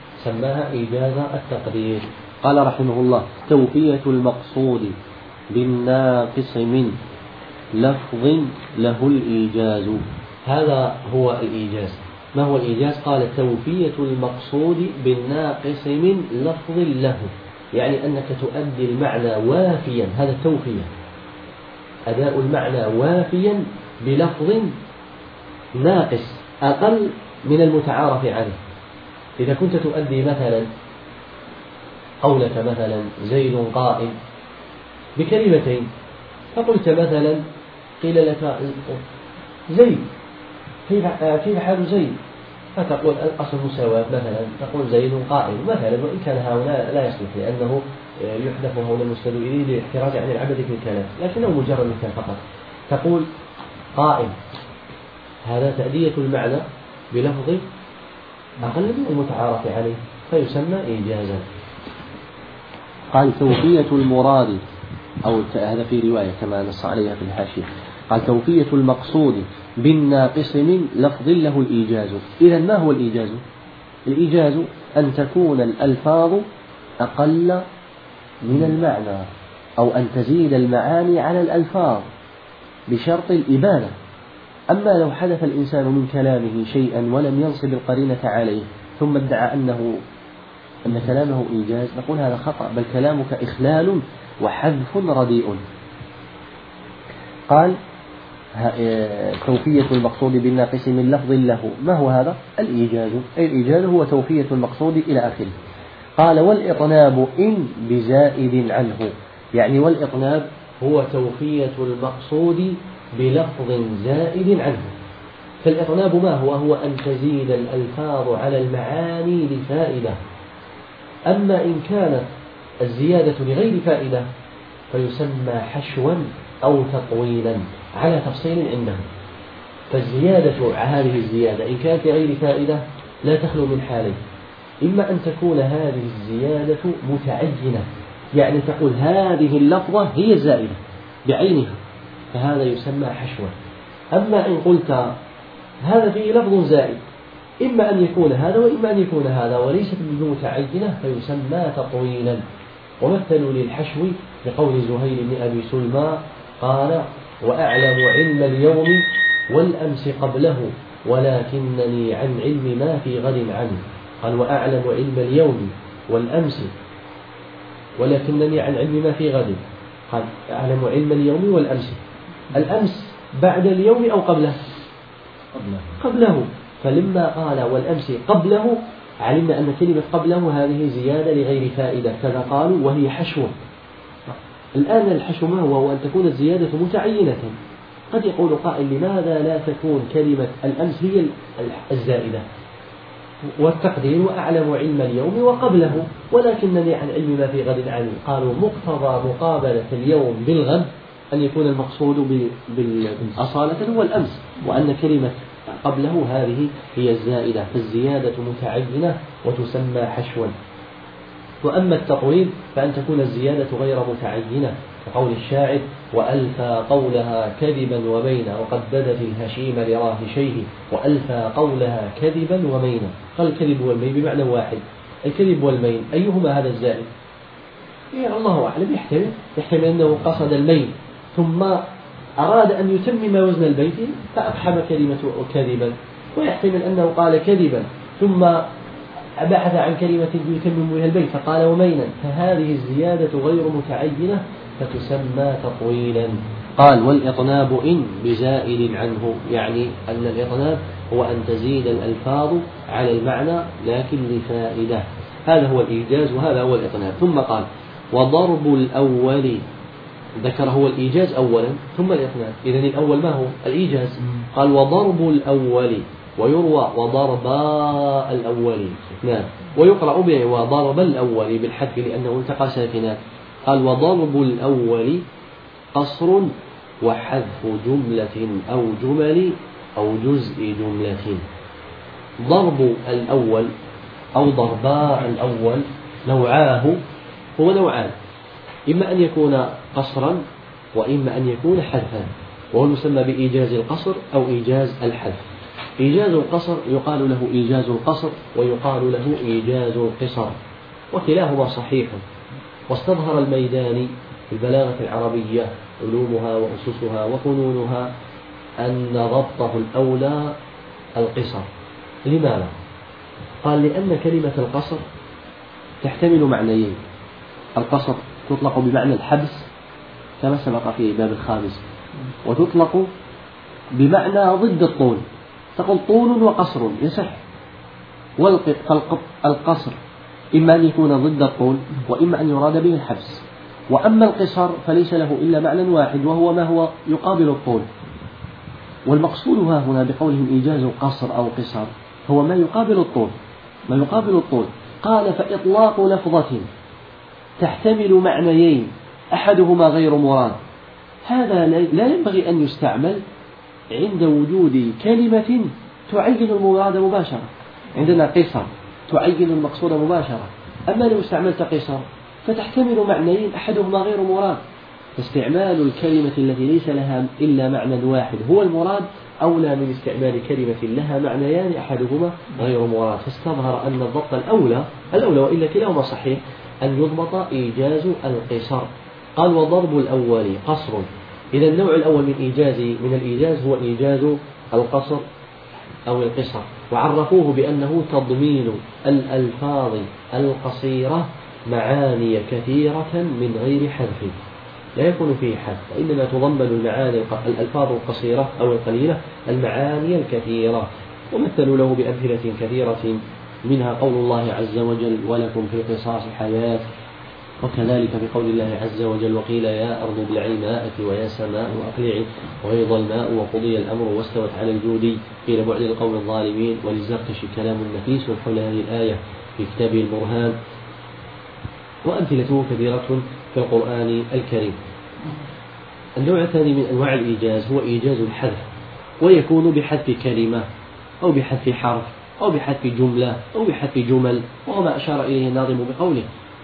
Speaker 1: قال رحمه الله: توفية المقصود بالناقص من لفظ له الإيجاز. هذا هو الإيجاز. ما هو الإيجاز؟ قال: توفية المقصود بالناقص من لفظ له، يعني أنك تؤدي المعنى وافيا، هذا التوفية، أداء المعنى وافيا بلفظ ناقص أقل من المتعارف عليه. إذا كنت تؤدي مثلا قولك مثلا زيد قائم بكلمتين، فقلت مثلا قيل لك زيد، كيف حال زيد؟ فتقول الأصل مساواة مثلا، تقول زيد قائم مثلا، وإن كان هنا لا يصلح لأنه يحدث هنا المسند إليه للاحتراز عن العبث في الكلام، لكنه مجرد مثال فقط. تقول قائم، هذا تأدية المعنى بلفظ أقل من المتعارف عليه، فيسمى إيجازا. قال: توفية المراد، أو هذا في رواية كما نص عليها في الحاشية، قال: توفية المقصود بالناقص من لفظ له الإيجاز. إذا ما هو الإيجاز؟ الإيجاز أن تكون الألفاظ أقل من المعنى، أو أن تزيد المعاني على الألفاظ بشرط الإبانة. أما لو حدث الإنسان من كلامه شيئا ولم ينصب القرينة عليه ثم ادعى أن كلامه إيجاز، نقول هذا خطأ، بل كلامك إخلال وحذف رديء. قال: توفية المقصود بالناقص من لفظ له. ما هو هذا؟ الإيجاز. أي الإيجاز هو توفية المقصود إلى آخره. قال: والإطناب إن بزائد عنه، يعني والإطناب هو توفية المقصود بلفظ زائد عنه. فالإطناب ما هو؟ هو أن تزيد الألفاظ على المعاني لفائدة. أما إن كانت الزيادة لغير فائدة فيسمى حشوا أو تطويلا على تفصيل عندهم. فالزيادة، هذه الزيادة إن كانت لغير فائدة لا تخلو من حالين: إما أن تكون هذه الزيادة متعينة، يعني تقول هذه اللفظة هي الزائدة بعينها، فهذا يسمى حشوا. أما إن قلت هذا فيه لفظ زائد، إما أن يكون هذا وإما أن يكون هذا وليست بمتعينة، فيسمى تطويلا. ومثلوا للحشو بقول زهير بن أبي سلمى قال: وأعلم علم اليوم والأمس قبله ولكنني عن علم ما في غد عنه. قال: وأعلم علم اليوم والأمس ولكنني عن علم ما في غد. قال: أعلم علم اليوم والأمس، الأمس بعد اليوم أو قبله. فلما قال والأمس قبله علمنا أن كلمة قبله هذه زيادة لغير فائدة، كذا قالوا وهي حشو. الآن الحشو ما هو؟ أن تكون الزيادة متعينة. قد يقول قائل: لماذا لا تكون كلمة الأمس هي الزائدة والتقدير وأعلم علم اليوم وقبله ولكنني عن علم ما في غد عني؟ قالوا: مقتضى مقابلة اليوم بالغد أن يكون المقصود بالأصالة هو الأمس، وأن كلمة قبله هذه هي الزائدة، فالزيادة متعينة وتسمى حشوا. وأما التطويل فأن تكون الزيادة غير متعينة، كقول الشاعر: وألفى قولها كذبا ومينا وقد بدت الهشيم لراهشيه، وألفى قولها كذبا ومينا. قال الكذب والمين بمعنى واحد، الكذب والمين أيهما هذا الزائد؟ الله أعلم، يحتمل أنه قصد المين ثم أراد أن يتمم وزن البيت فأفحم كلمة كذبا، ويحتمل أنه قال كذبا ثم بحث عن كلمة يتمم بها البيت فقال ومينا، فهذه الزيادة غير متعينة فتسمى تطويلا. قال: والإطناب إن بزائد عنه، يعني أن الإطناب هو أن تزيد الألفاظ على المعنى لكن لفائدة. هذا هو الإيجاز وهذا هو الإطناب. ثم قال: وضرب الأول ذكر هو الإيجاز أولا ثم الإثنان. إذن الأول ما هو الإيجاز؟ قال وضرب الأول، ويروى وضرباء الأول اثنان، ويقرأ به وضرب الأول بالحذف لأنه التقى ساكنات. قال وضرب الأول قصر وحذف جملة أو جمل أو جزء جملة. ضرب الأول أو ضرباء الأول نوعاه، هو نوعان، إما أن يكون قصرا وإما أن يكون حذفا، وهو يسمى بإيجاز القصر أو إيجاز الحذف. إيجاز القصر يقال له إيجاز القصر ويقال له إيجاز القصر، وكلاهما صحيح. واستظهر الميداني في البلاغة العربية علومها وأسسها وفنونها أن ضبطه الأولى القصر. لماذا؟ قال لأن كلمة القصر تحتمل معنيين. القصر تطلق بمعنى الحبس كما سبق في باب الخامس، وتطلق بمعنى ضد الطول، تقول طول وقصر يصح. والقصر إما أن يكون ضد الطول وإما أن يراد به الحبس. وأما القصر فليس له إلا معنى واحد وهو ما هو يقابل الطول. والمقصود هنا بقولهم إيجاز القصر أو قصر هو ما يقابل الطول، ما يقابل الطول. قال فإطلاق لفظة تحتمل معنيين أحدهما غير مراد، هذا لا ينبغي أن يستعمل عند وجود كلمة تعين المراد مباشرة. عندنا قصر تعين المقصود مباشرة، أما لو استعملت قصر فتحتمل معنيين أحدهما غير مراد، فاستعمال الكلمة التي ليس لها إلا معنى واحد هو المراد أولى من استعمال كلمة لها معنيان أحدهما غير مراد. فاستظهر أن الضبط الأولى وإلا كلاهما صحيح أن يضبط إيجاز القصر. قال وضرب الأول قصر. إذا النوع الأول من الإيجاز هو إيجاز القصر أو القصر، وعرفوه بأنه تضمين الألفاظ القصيرة معاني كثيرة من غير حذف، لا يكون فيه حذف، وإنما تضمن المعاني الألفاظ القصيرة أو القليلة المعاني الكثيرة. ومثلوا له بأمثلة كثيرة، منها قول الله عز وجل ولكم في القصاص حياة، وكذلك بقول الله عز وجل وقيل يا أرض ابلعي ماءك ويا سماء أقلعي وغيض الماء وقضي الأمر واستوت على الجود قيل بعد القوم الظالمين. وللزركشي كلام نفيس حول هذه الآية في كتابه البرهان، وأمثلته كثيرة في القرآن الكريم. النوع الثاني من أنواع الإيجاز هو إيجاز الحذف، ويكون بحذف كلمة أو بحذف حرف أو بحذف جملة أو بحذف جمل، وهو ما أشار إليه الناظم بقوله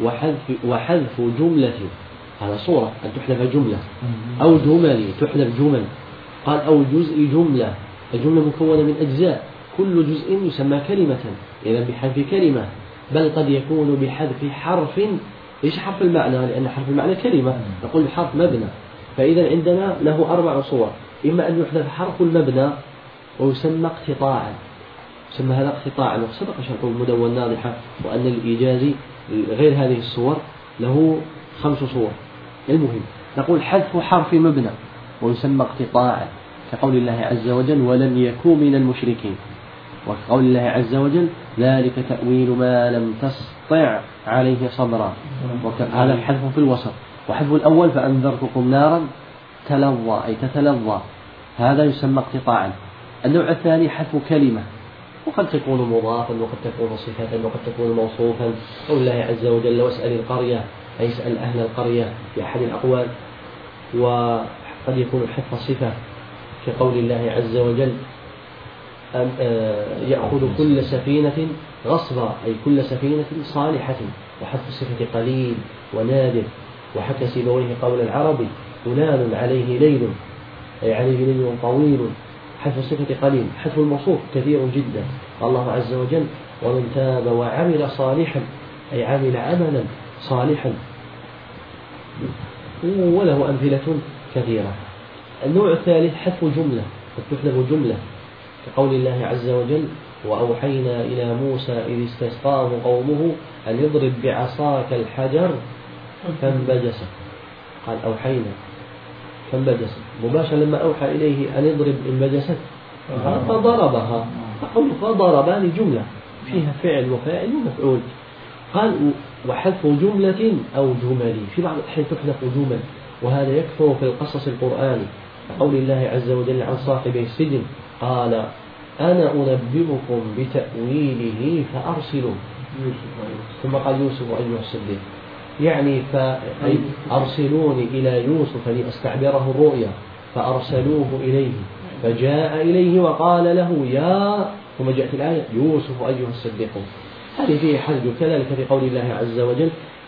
Speaker 1: وحذف جملة، هذا صورة أن تحذف جملة، أو جمل تحذف جمل. قال أو جزء جملة، الجملة مكونة من أجزاء، كل جزء يسمى كلمة، إذا بحذف كلمة، بل قد يكون بحذف حرف. ليش حرف المعنى؟ لأن حرف المعنى كلمة، نقول حرف مبنى. فإذا عندنا له 4 صور، إما أن يحذف حرف المبنى ويسمى اقتطاعا، يسمى هذا اقتطاعا، وسبق شرح المدون ناضحة وأن الإيجاز غير هذه الصور له 5 صور. المهم نقول حذف حرف مبنى ويسمى اقتطاعا، كقول الله عز وجل ولم يكن من المشركين، وقول الله عز وجل ذلك تأويل ما لم تستطع عليه صبرا، هذا الحذف في الوسط. وحذف الأول فأنذرتكم نارا تلظى أي تتلظى، هذا يسمى اقتطاعا. النوع الثاني حذف كلمة، وقد تكون مضافا وقد تكون صفة وقد تكون موصوفا، قول الله عز وجل واسأل القرية أي اسأل أهل القرية في أحد الأقوال. وقد يكون حذف صفة كقول الله عز وجل يأخذ كل سفينة غصبا أي كل سفينة صالحة، وحذف صفة قليل ونادر. وحكى سيبويه قول العربي فلان عليه ليل أي عليه ليل طويل، حذف صفة قليل. حذف الموصوف كثير جدا، قال الله عز وجل ومن تاب وعمل صالحا أي عمل عملا صالحا، وله أمثلة كثيرة. النوع الثالث حذف جملة، قد تحذف جملة كقول الله عز وجل وأوحينا إلى موسى إذ استسقاه قومه أن يضرب بعصاك الحجر فانبجس، قال أوحينا فانبجس مباشرة، لما أوحى إليه أن يضرب انبجست فضربها، فضربان جملة فيها فعل وفاعل ومفعول. قال وحذف جملة أو جمل، في بعض الأحيان تحذف جمل وهذا يكثر في القصص القرآني، قول الله عز وجل عن صاحبي السجن قال أنا أنبئكم بتأويله فأرسلوا، ثم قال يوسف أيها الصديق، يعني أرسلوني إلى يوسف لأستعبره الرؤيا، فأرسلوه إليه فجاء إليه وقال له يا، ثم جاءت الآية يوسف أيها الصديق. هذه فيه حرج. كذلك في قول الله عز وجل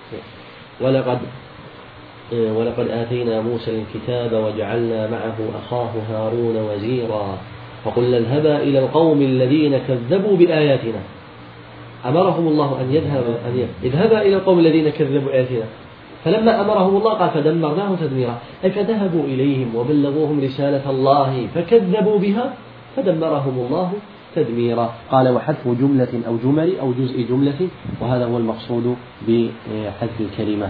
Speaker 1: ولقد آتينا موسى الكتاب وجعلنا معه أخاه هارون وزيرا فقلنا اذهبا إلى القوم الذين كذبوا بآياتنا. أمرهم الله أن اذهبا إلى القوم الذين كذبوا بآياتنا، فلما أمرهم الله قال فدمرناهم تدميرا، أي فذهبوا إليهم وبلغوهم رسالة الله فكذبوا بها فدمرهم الله تدميرا. قال وحذف جملة أو جمل أو جزء جملة، وهذا هو المقصود بحذف الكلمة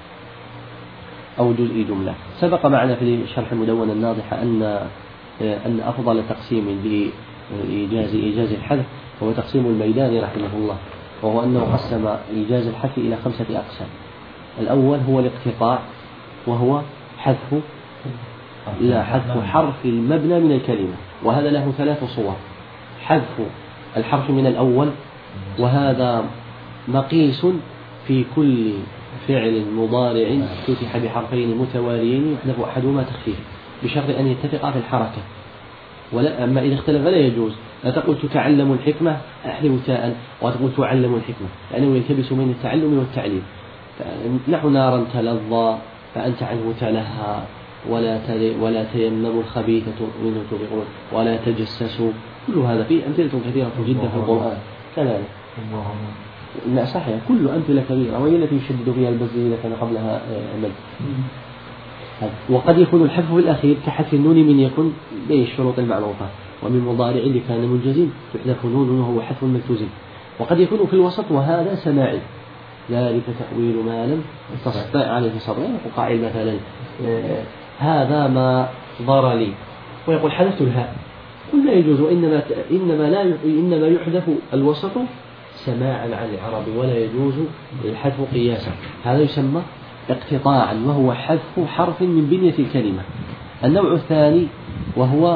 Speaker 1: أو جزء جملة. سبق معنا في شرح المدونة الناضحة أن أفضل تقسيم لإيجاز الحذف هو تقسيم الميداني رحمه الله، وهو أنه قسم إيجاز الحذف إلى 5 أقسام. الأول هو الاقتطاع، وهو حذف حرف المبنى من الكلمة، وهذا له 3 صور: حذف الحرف من الأول، وهذا مقيس في كل فعل مضارع فتح بحرفين متواليين يحذف أحدهما تخفيف بشرط أن يتفقا في الحركة، أما إذا اختلف لا يجوز. لا تقول تتعلم الحكمة أحذف تاء، وتقول تعلم الحكمة، لأنه يلتبس بين التعلم والتعليم. نحو نارا تلظى فأنت عنه تلهى، ولا تيمموا الخبيثة منه تبغون، ولا تجسسوا. كل هذا فيه أمثلة كثيرة جدا في القرآن. كذلك لا صحيح، كل أمثلة كبيرة، وهي التي يشدد فيها البزي إذا كان قبلها مد. وقد يكون الحذف في الأخير كحذف النون من يكن بين الشروط المعروفة، ومن مضارع اللي كان منجزم يحذف نون وهو حذف ملتزم. وقد يكون في الوسط، وهذا سماعي، ذلك تأويل ما لم تستطع عليه صبرا. وقائل مثلا هذا ما ضر لي، ويقول حذفت الهاء، قل لا يجوز، إنما يحذف الوسط سماعا عن العرب، ولا يجوز الحذف قياسا. هذا يسمى اقتطاعا، وهو حذف حرف من بنية الكلمة. النوع الثاني وهو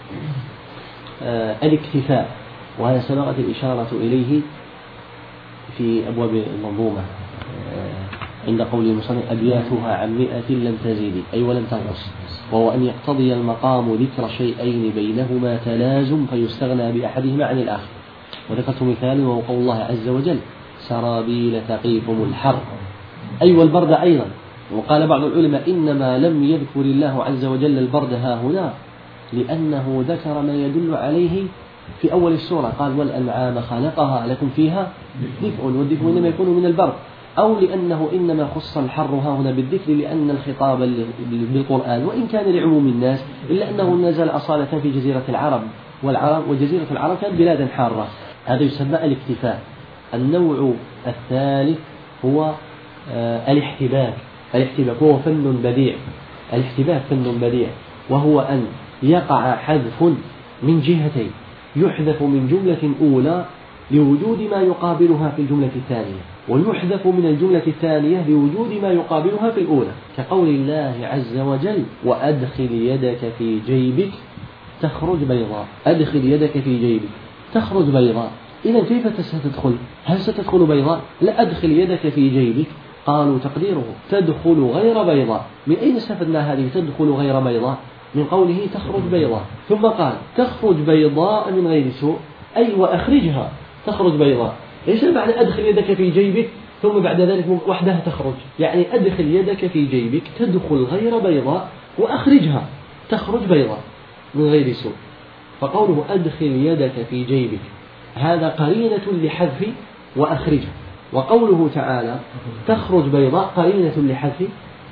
Speaker 1: الاكتفاء، وهذا سبقت الإشارة إليه في أبواب المنظومة عند قول المصنف أبياتها عن 100 لم تزيد، أي ولم تنقص، وهو أن يقتضي المقام ذكر شيئين بينهما تلازم فيستغنى بأحدهما عن الآخر. وذكرت مثال وهو قول الله عز وجل سرابيل تقيكم الحر، أي والبرد أيضا. وقال بعض العلماء إنما لم يذكر الله عز وجل البرد ها هنا لأنه ذكر ما يدل عليه في أول السورة، قال والأنعام خلقها لكم فيها دفء، والدفء إنما يكون من البرد، أو لأنه إنما خص الحر ها هنا بالذكر لأن الخطاب بالقرآن وإن كان لعموم الناس إلا أنه نزل أصالة في جزيرة العرب، وجزيرة العرب كانت بلادا حارة. هذا يسمى الاكتفاء. النوع الثالث هو الاحتباك. الاحتباك هو فن بديع. الاحتباك فن بديع، وهو أن يقع حذف من جهتين، يحذف من جملة أولى لوجود ما يقابلها في الجملة الثانية، ويحذف من الجملة الثانية لوجود ما يقابلها في الأولى، كقول الله عز وجل وأدخل يدك في جيبك تخرج بيضاء. أدخل يدك في جيبك تخرج بيضاء، إذا كيف ستدخل؟ هل ستدخل بيضاء؟ لا، أدخل يدك في جيبك، قالوا تقديره تدخل غير بيضاء. من أين استفدنا هذه تدخل غير بيضاء؟ من قوله تخرج بيضاء، ثم قال تخرج بيضاء من غير سوء، أي وأخرجها تخرج بيضاء. إيش معنى أدخل يدك في جيبك ثم بعد ذلك وحدها تخرج؟ يعني أدخل يدك في جيبك تدخل غير بيضاء، وأخرجها تخرج بيضاء من غير سوء. فقوله أدخل يدك في جيبك هذا قرينة لحذف وأخرجها، وقوله تعالى تخرج بيضاء قرينة لحذف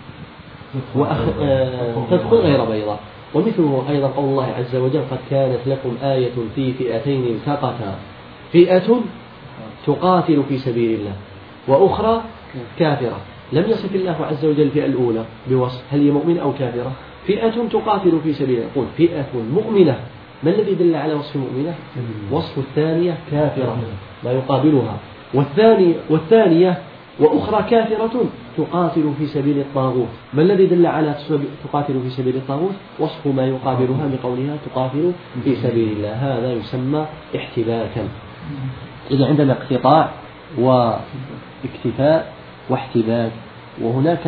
Speaker 1: تدخل غير بيضاء. ومثله أيضا قول الله عز وجل قد كانت لكم آية في فئتين التقتا، فئة تقاتل في سبيل الله وأخرى كافرة. لم يصف الله عز وجل الفئة الأولى بوصف هل هي مؤمنة أو كافرة، فئة تقاتل في سبيل الله، يقول فئة مؤمنة. ما الذي دل على وصف مؤمنة؟ وصف الثانية كافرة ما يقابلها، والثانية وأخرى كافرة تقاتل في سبيل الطاغوت. ما الذي دل على تقاتل في سبيل الطاغوت؟ وصف ما يقابلها بقولها تقاتل في سبيل الله، هذا يسمى احتباكا. إذا عندنا اقتطاع واكتفاء واحتباك، وهناك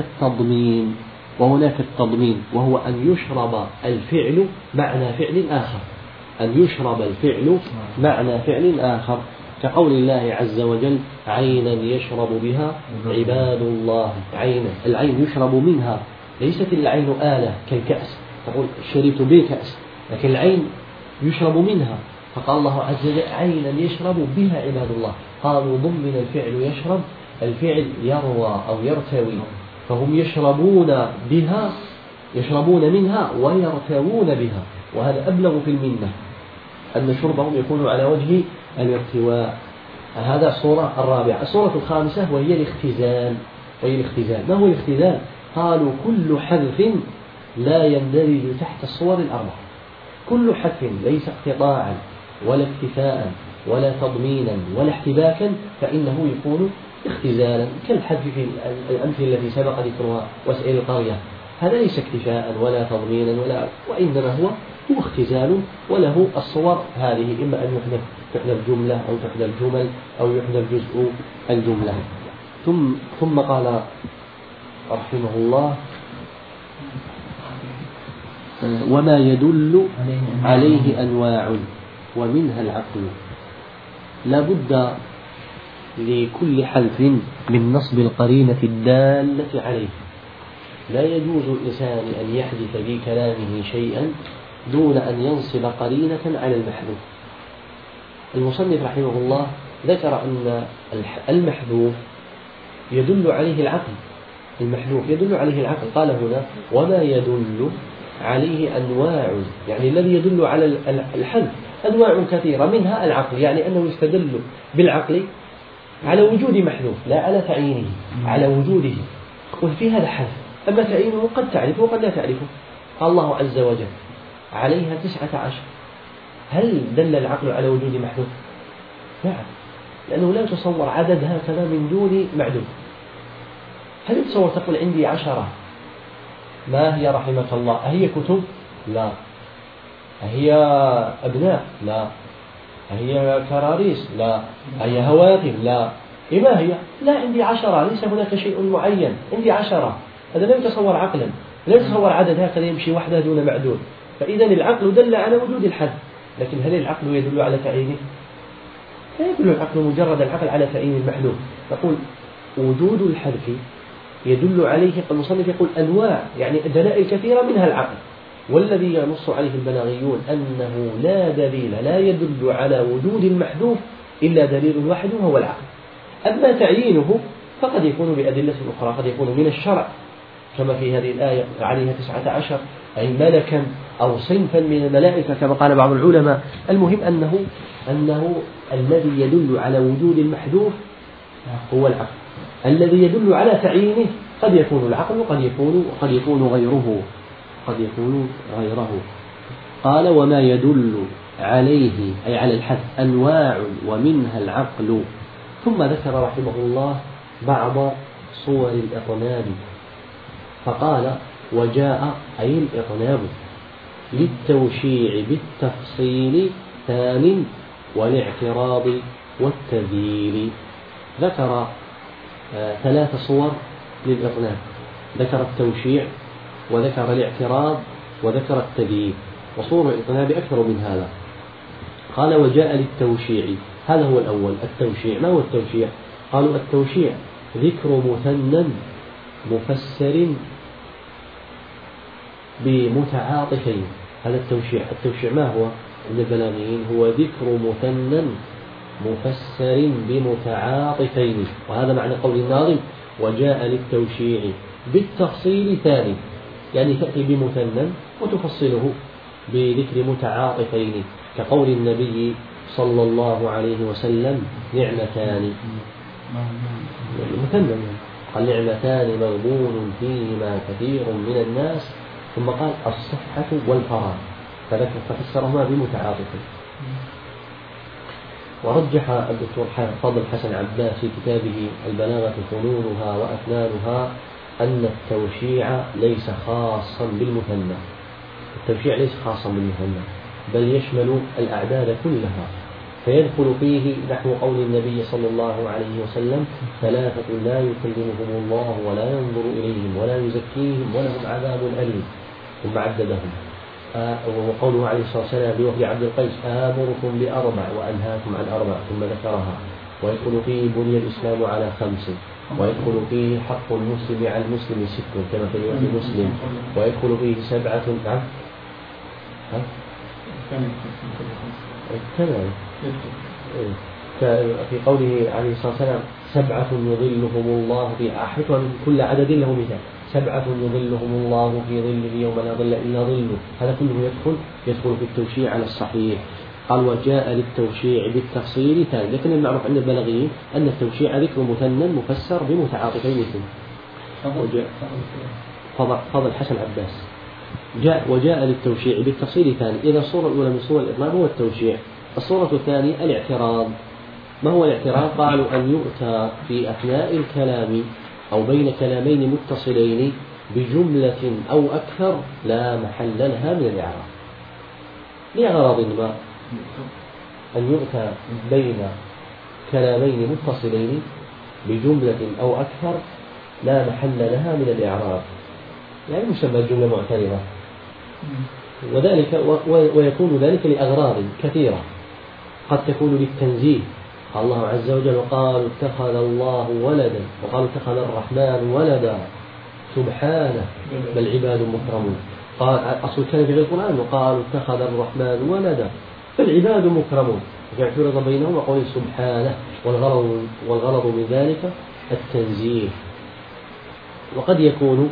Speaker 1: التضمين وهو أن يشرب الفعل معنى فعل آخر، أن يشرب الفعل معنى فعل آخر، كقول الله عز وجل عينا يشرب بها عباد الله. عينا، العين يشرب منها، ليست العين آلة كالكأس تقول شربت بكأس، لكن العين يشرب منها، فقال الله عز وجل عينا يشرب بها عباد الله. قالوا ضمن الفعل يشرب، الفعل يروى أو يرتوي، فهم يشربون بها، يشربون منها ويرتوون بها، وهذا أبلغ في المنة، أن شربهم يكون على وجه الارتواء. هذا الصورة الرابعة. الصورة الخامسة وهي الاختزال. ما هو الاختزال؟ قالوا كل حذف لا يندرج تحت الصور الأربعة، كل حذف ليس اقتطاعا ولا اكتفاء ولا تضمينا ولا احتباكا فإنه يكون اختزالا، كالحذف في الأمثلة التي سبق ذكرها واسأل القرية، هذا ليس اكتفاء ولا تضمينا وإنما هو اختزال، وله الصور هذه، إما أن يحذف جملة أو تحذف الجمل أو يحذف جزء الجملة. ثم قال رحمه الله وما يدل عليه أنواع ومنها العقل. لا بد لكل حذف من نصب القرينة الدالة عليه، لا يجوز الإنسان أن يحذف في كلامه شيئا دون أن ينصب قرينة على المحذوف. المصنف رحمه الله ذكر أن المحذوف يدل عليه العقل، المحذوف يدل عليه العقل، قال هنا وما يدل عليه أنواع، يعني الذي يدل على الحذف أنواع كثيرة، منها العقل، يعني أنه يستدل بالعقل على وجود محذوف لا على تعيينه، على وجوده، وفي هذا حذف، أما تعيينه قد تعرفه وقد لا تعرفه. قال الله عز وجل عليها 19، هل دل العقل على وجود محذوف؟ نعم، لأنه لا يتصور عدد هكذا من دون معدود. هل يتصور تقول عندي 10؟ ما هي رحمك الله؟ أهي كتب؟ لا. أهي أبناء؟ لا. أهي كراريس؟ لا. أهي هواتف؟ لا. ما هي؟ لا، عندي 10، ليس هناك شيء معين، عندي 10، هذا لا يتصور عقلا، لا يتصور عدد هكذا يمشي وحده دون معدود. فإذا العقل دل على وجود الحذف، لكن هل العقل يدل على تعيينه؟ لا يدل العقل مجرد العقل على تعيين المحذوف. نقول وجود الحذف يدل عليه، المصنف يقول أنواع، يعني دلائل كثيرة منها العقل، والذي ينص عليه البلاغيون أنه لا دليل لا يدل على وجود المحذوف إلا دليل واحد وهو العقل. أما تعيينه فقد يكون بأدلة أخرى، قد يكون من الشرع كما في هذه الآية عليها 19، أي ملكا أو صنفا من الملائكة كما قال بعض العلماء. المهم أنه الذي يدل على وجود المحذوف هو العقل، الذي يدل على تعيينه قد يكون العقل وقد يكون غيره. قال وما يدل عليه أي على الحذف أنواع ومنها العقل. ثم ذكر رحمه الله بعض صور الإطناب، فقال وجاء أي الإطناب للتوشيع بالتفصيل ثان والاعتراض والتذييل. ذكر 3 صور للإطناب، ذكر التوشيع وذكر الاعتراض وذكر التذييل، وصور الإطناب أكثر من هذا. قال وجاء للتوشيع، هذا هو الأول. التوشيع، ما هو التوشيع؟ قالوا التوشيع ذكر مثنى مفسر بمتعاطفين، هذا التوشيع. التوشيع ما هو عند البلاغيين؟ هو ذكر مثنى مفسر بمتعاطفين، وهذا معنى قول الناظم وجاء للتوشيع بالتفصيل ثاني، يعني تأتي بمثنى وتفصله بذكر متعاطفين، كقول النبي صلى الله عليه وسلم نعمتان، مثنى قال نعمتان مغبون فيهما كثير من الناس، ثم قال الصحة والفراغ، ففسرهما بمتعاطفين. ورجح الدكتور فاضل حسن عباس في كتابه البلاغة فنونها وأفنانها أن التوشيع ليس خاصا بالمثنى، التوشيع ليس خاصا بالمثنى بل يشمل الأعداد كلها، فيدخل فيه نحو قول النبي صلى الله عليه وسلم: ثلاثة لا يكلمهم الله ولا ينظر إليهم ولا يزكيهم ولهم عذاب أليم، ثم عددهم. وقوله عليه الصلاة والسلام لوفد عبد القيس: آمركم بأربع وأنهاكم عن أربع، ثم ذكرها. ويدخل فيه بني الإسلام على 5، ويدخل فيه حق المسلم على المسلم 6 كما في رواية مسلم، ويدخل فيه 7. نعم في قوله عليه الصلاة والسلام: 7 يظلهم الله في أحد، من كل عدد له مثال: 7 يظلهم الله في ظله يوم لا ظل إلا ظله. هذا كله يدخل في التوشيع على الصحيح. قال: وجاء للتوشيع بالتفصيل ثاني، لكن المعروف عند البلاغيين أن التوشيع ذكر مثنى مفسر بمتعاطفين مثله. فضل حسن عباس وجاء للتوشيع بالتفصيل ثاني. إذا الصورة الأولى من صور الإطلاق هو التوشيع، الصورة الثانية الاعتراض. ما هو الاعتراض؟ قالوا: أن يؤتى في أثناء الكلام أو بين كلامين متصلين بجملة أو أكثر لا محل لها من الإعراب، لأغراض ما. أن يؤتى بين كلامين متصلين بجملة أو أكثر لا محل لها من الإعراب، يعني مسمى الجملة معترضة، وذلك ويكون ذلك لأغراض كثيرة، قد تكون للتنزيه. قال الله عز وجل: وقالوا اتخذ الله ولدا، وقالوا اتخذ الرحمن ولدا سبحانه بل عباد مكرمون. قال أصل الكلام في القرآن: وقالوا اتخذ الرحمن ولدا فالعباد مكرمون، فاعترض بينهم وقال سبحانه، والغرض من ذلك التنزيه. وقد يكون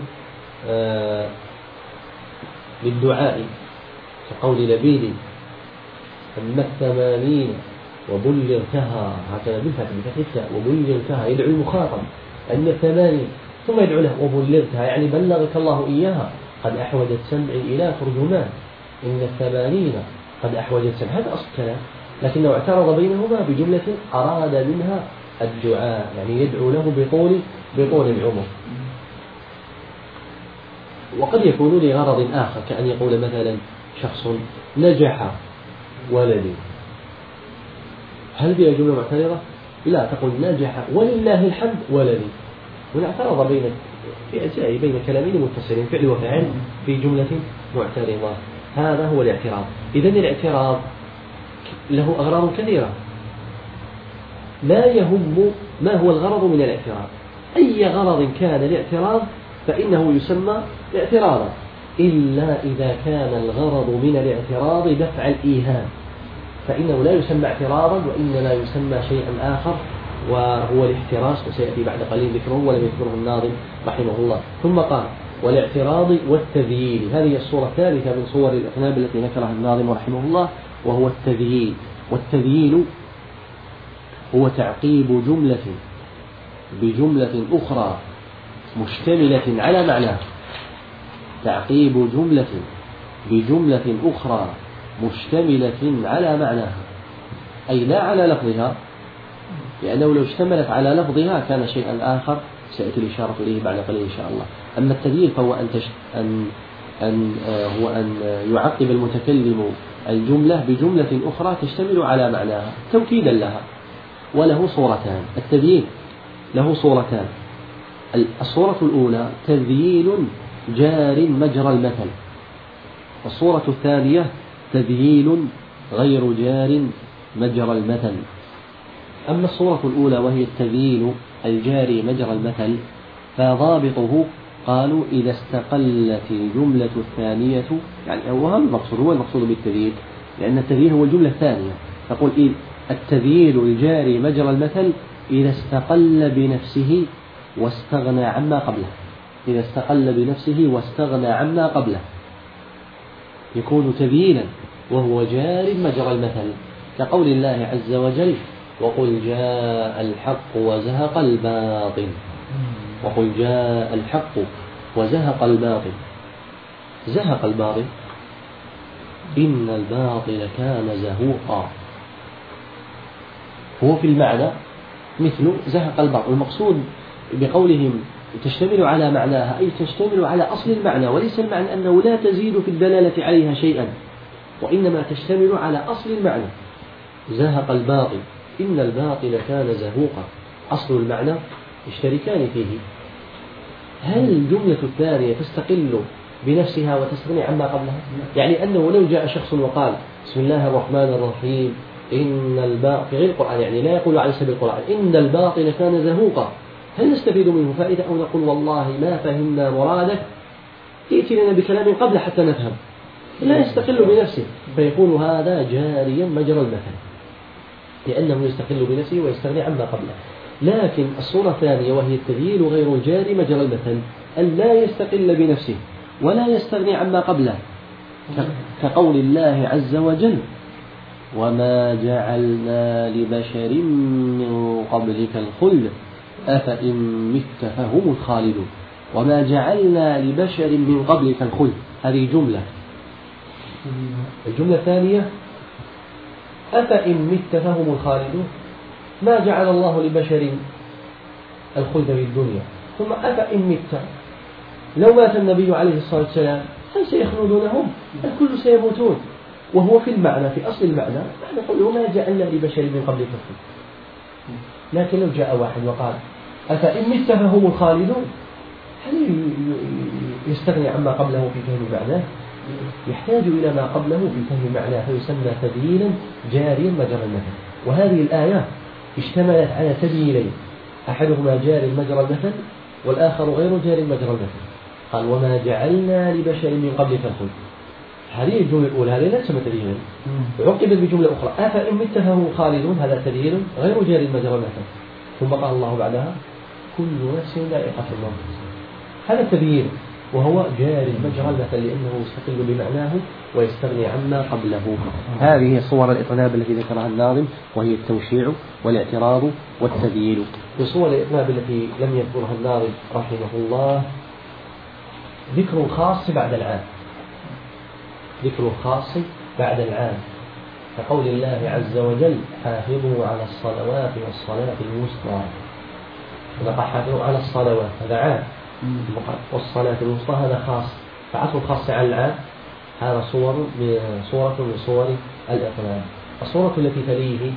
Speaker 1: للدعاء كقول لبيد: أما 80 وبلغتها، هكذا بالفتح وبلغتها، يدعو المخاطب أن 80 ثم يدعو له وبلغتها، يعني بلغك الله إياها، قد أحوجت سمعي إلى ترجمان، إن 80 قد أحوجت سمعي. هذا أصل كلام، لكنه اعترض بينهما بجملة أراد منها الدعاء، يعني يدعو له بطول العمر. وقد يكون لغرض آخر، كأن يقول مثلا شخص: نجح ولدي، هل بها جملة معترضة؟ لا، تقول: نجح ولله الحمد ولدي. هنا اعترض بين كلامين متصلين، فعل وفعل، في جملة معترضة. هذا هو الاعتراض. إذن الاعتراض له أغراض كثيرة، لا يهم ما هو الغرض من الاعتراض. أي غرض كان الاعتراض فإنه يسمى اعتراضا، إلا إذا كان الغرض من الاعتراض دفع الإيهام، فإنه لا يسمى اعتراضا، وإنما يسمى شيئا آخر، وهو الاحتراس، وسيأتي بعد قليل ذكره ولم يذكره الناظم رحمه الله. ثم قال: والاعتراض والتذييل. هذه الصورة الثالثة من صور الأثناب التي ذكرها الناظم رحمه الله، وهو التذييل. والتذييل هو تعقيب جملة بجملة أخرى مشتملة على معناها، تعقيب جملة بجملة أخرى مشتملة على معناها، أي لا على لفظها، لأنه لو اشتملت على لفظها كان شيئا آخر سيأتي الإشارة إليه بعد قليل إن شاء الله. أما التذييل فهو أن يعقب المتكلم الجملة بجملة أخرى تشتمل على معناها توكيدا لها. وله صورتان، التذييل له صورتان: الصورة الأولى تذييل جار مجرى المثل، والصورة الثانية تذييل غير جار مجرى المثل. أما الصورة الأولى وهي التذييل الجاري مجرى المثل، فضابطه قالوا: إذا استقلت الجملة الثانية، يعني هو المقصود بالتذييل، لأن التذييل هو الجملة الثانية. تقول التذييل الجاري مجرى المثل إذا استقل بنفسه واستغنى عما قبله، إذا استقل بنفسه واستغنى عما قبله يكون تذييلا وهو جار مجرى المثل، كقول الله عز وجل: وقل جاء الحق وزهق الباطل، وقل جاء الحق وزهق الباطل. زهق الباطل، إن الباطل كان زهوقا. هو في المعنى مثل زهق الباطل. المقصود بقولهم تشتمل على معناها أي تشتمل على أصل المعنى، وليس المعنى أنه لا تزيد في الدلالة عليها شيئا، وإنما تشتمل على أصل المعنى. زهق الباطل، إن الباطل كان زهوقا، أصل المعنى يشتركان فيه. هل الجملة الثانية تستقل بنفسها وتستغني عما قبلها؟ يعني أنه لو جاء شخص وقال بسم الله الرحمن الرحيم إن الباطل في غير القرآن، يعني لا يقول على سبيل القرآن إن الباطل كان زهوقا، هل نستفيد منه فائدة أو نقول والله ما فهمنا مرادك، ائت لنا بكلام قبل حتى نفهم؟ لا يستقل بنفسه، فيكون هذا جاريا مجرى المثل، لأنه يستقل بنفسه ويستغني عما قبله. لكن الصورة الثانية وهي التذييل غير الجاري مجرى المثل، أن لا يستقل بنفسه ولا يستغني عما قبله، كقول الله عز وجل وما جعلنا لبشر من قبلك الخلد أفإن مت فهم الخالدون. وما جعلنا لبشر من قبلك الخلد، هذه جملة. الجملة الثانية أفإن مت فهم الخالدون، ما جعل الله لبشر الخلد في الدنيا، ثم أفإن مت، لو مات النبي عليه الصلاة والسلام هل سيخلدون هم؟ الكل سيموتون. وهو في المعنى في أصل المعنى نحن نقول وما جعلنا لبشر من قبلك الخلد. لكن لو جاء واحد وقال أفإن مت فهم الخالدون، هل يستغني عما قبله في فهم معناه؟ يحتاج إلى ما قبله في فهم معناه، فيسمى تبيينا جاريا مجرى المثل. وهذه الآية اشتملت على تبيينين، أحدهما جار مجرى المثل والآخر غير جار مجرى المثل. قال وما جعلنا لبشر من قبلك الخلد، هذه الجملة الأولى هذه لا تسمى تبيينا، عقبت بجملة أخرى أفإن مت فهم خالدون، هذا تبيين غير جار مجرى المثل. ثم قال الله بعدها كل نفس ذائقة الموت، هذا التبيين وهو جار مجرى المثل لأنه يستقل بمعناه ويستغني عما قبله. هذه صور الإطناب التي ذكرها الناظم، وهي التوشيع والاعتراض والتذييل. في صور الإطناب التي لم يذكرها الناظم رحمه الله ذكر الخاص بعد العام، ذكر الخاص بعد العام، كقول الله عز وجل حافظوا على الصلوات والصلاة الوسطى. لقد حافظوا على الصلوات هذا عام، والصلاة الوسطى هذا خاص، فعطف الخاص على العام هذا صورة من صور الإطناب. الصورة التي تليه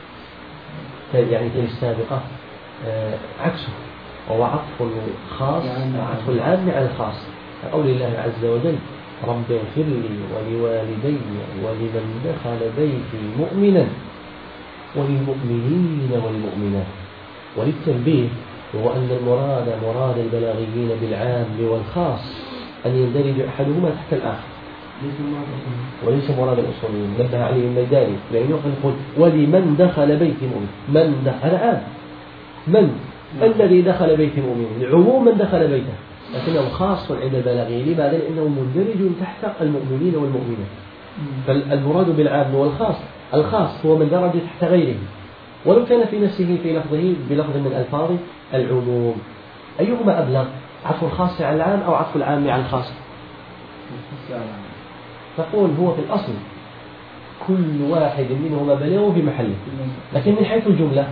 Speaker 1: يعني تلي السابقة عكسه، وهو عطف الخاص عطف العام على الخاص، كقول الله عز وجل رب اغفر لي ولوالدي ولمن دخل بيتي مؤمنا وللمؤمنين والمؤمنات. وللتنبيه هو أن مراد البلاغيين بالعام والخاص أن يندرج أحدهما تحت الآخر، وليس مراد الأصوليين. نبه عليه الميداني لأنه يقول ولمن دخل بيتي مؤمن، من دخل عام، من الذي دخل بيت مؤمن، العموم من دخل بيته، لكنه خاص عند البلاغيين. لماذا؟ لأنه مندرج تحت المؤمنين والمؤمنات. فالمراد بالعام والخاص، الخاص هو من درج تحت غيره ولو كان في نفسه في لفظه بلفظ من ألفاظ العموم. أيهما أبلغ، عطف الخاص على العام أو عطف العام على الخاص؟ تقول هو في الأصل كل واحد منهما بلغه في محله، لكن من حيث الجملة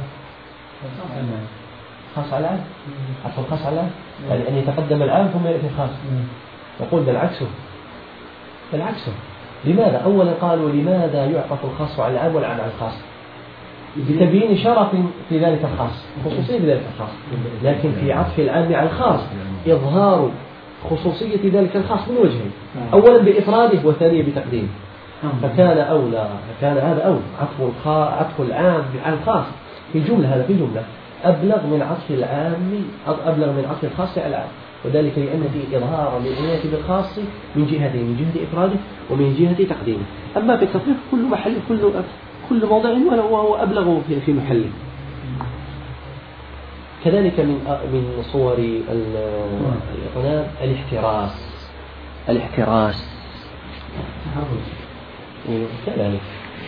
Speaker 1: خاص على العام، عطف الخاص على العام، يعني أن يتقدم العام ثم يأتي الخاص. نقول بالعكسه. لماذا؟ أولا قالوا لماذا يعطف الخاص على العام والعام على الخاص؟ بتبيين شرف في ذلك الخاص، خصوصية في ذلك الخاص. لكن في عطف العام على الخاص إظهار خصوصية ذلك الخاص من وجهين، أولا بإفراده وثانيا بتقديمه. فكان هذا أولى عطف العام على الخاص في جملة، هذا في جملة أبلغ من عطف الخاص على العام، وذلك لأن فيه إظهار للعناية بالخاص من جهتين، من جهة إفراده ومن جهة تقديمه. أما في التصريف كل محل كل موضع وهو أبلغ في محله. كذلك من صور الإطناب الاحتراس كذلك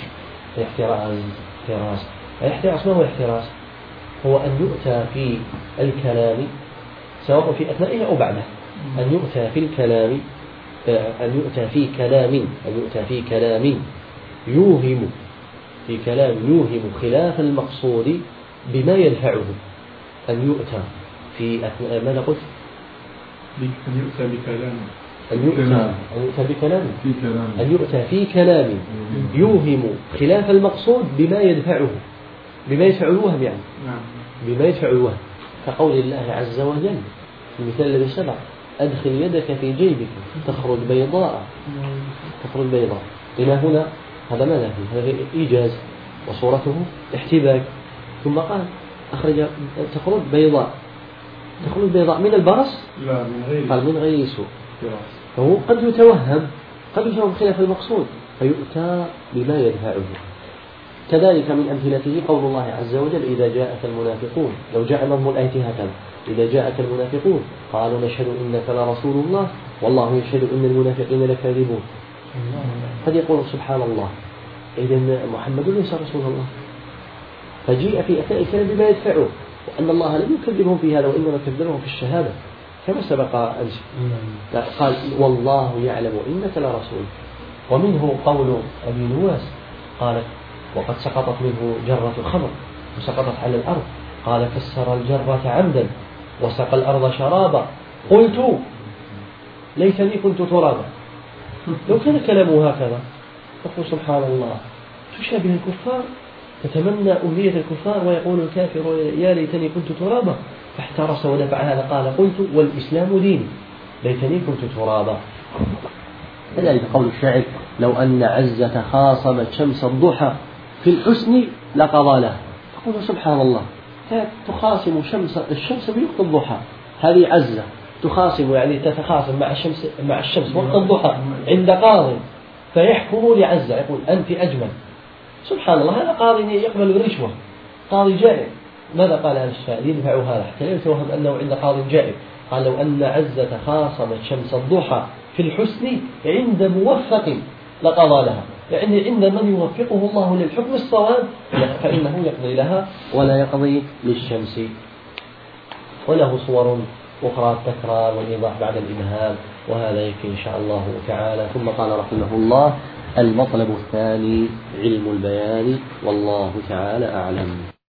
Speaker 1: الاحتراس. ما هو الاحتراس؟ هو أن يؤتى في الكلام سواء في أثنائه أو بعده، أن يؤتى في كلام يوهم في كلام يوهم خلاف المقصود بما يدفعه، أن يؤتى في أثناء ماذا قلت؟
Speaker 3: أن يؤتى بكلام،
Speaker 1: أن يؤتى بكلام، أن يؤتى في كلام يوهم خلاف المقصود بما يدفعه، بما يدفع الوهم يعني، بما يدفع الوهم، كقول الله عز وجل في المثال الذي سبق: أدخل يدك في جيبك تخرج بيضاء. إلى هنا هذا ماذا فيه؟ هذا إيجاز، وصورته احتباك. ثم قال أخرج تخرج بيضاء من البرص؟
Speaker 3: لا، من غير،
Speaker 1: قال من غير سوء. فهو قد يتوهم خلاف المقصود فيؤتى بما يدفعه. كذلك من أمثلته قول الله عز وجل: إذا جاءك المنافقون، لو جاء نظم الآية هكذا: إذا جاءك المنافقون قالوا نشهد إنك لرسول الله والله يشهد إن المنافقين لكاذبون. قد يقول سبحان الله، إذن محمد ليس رسول الله، فجيء في أثناء الكلام بما يدفعه، وأن الله لم يكذبهم في هذا وإنما كذبهم في الشهادة كما سبق أمس. قال: والله يعلم إنك لرسول. ومنه قول أبي نواس قالت: وقد سقطت منه جرة خمر وسقطت على الأرض، قال: كسر الجرة عمدا وسقى الأرض شرابا، قلت ليتني كنت ترابا. لو كان كلامه هكذا تقول سبحان الله، تشابه الكفار، تتمنى أمنية الكفار، ويقول الكافر: يا ليتني كنت ترابا. فاحترس ودفع هذا، قال: قلت والإسلام ديني، ليتني كنت ترابا. كذلك قول الشاعر: لو أن عزة خاصمت شمس الضحى في الحسن لقضى لها. تقول سبحان الله، تخاصم الشمس بوقت الضحى، هذه عزة تخاصم يعني تتخاصم مع الشمس وقت الضحى عند قاض فيحكم لعزة، يقول أنت أجمل. سبحان الله، هذا قاضي يقبل الرشوة، قاضي جائر. ماذا قال هذا الشاعر؟ يدفع هذا حتى لا يتوهم أنه عند قاضي جائر. قال: لو أن عزة خاصمت شمس الضحى في الحسن عند موفق لقضى لها، يعني عند من يوفقه الله للحكم الصواب فإنه يقضي لها ولا يقضي للشمس. وله صور أخرى التكرار والإيضاح بعد الإبهام، وهذا يكفي إن شاء الله تعالى. ثم قال رحمه الله: المطلب الثاني علم البيان، والله تعالى أعلم.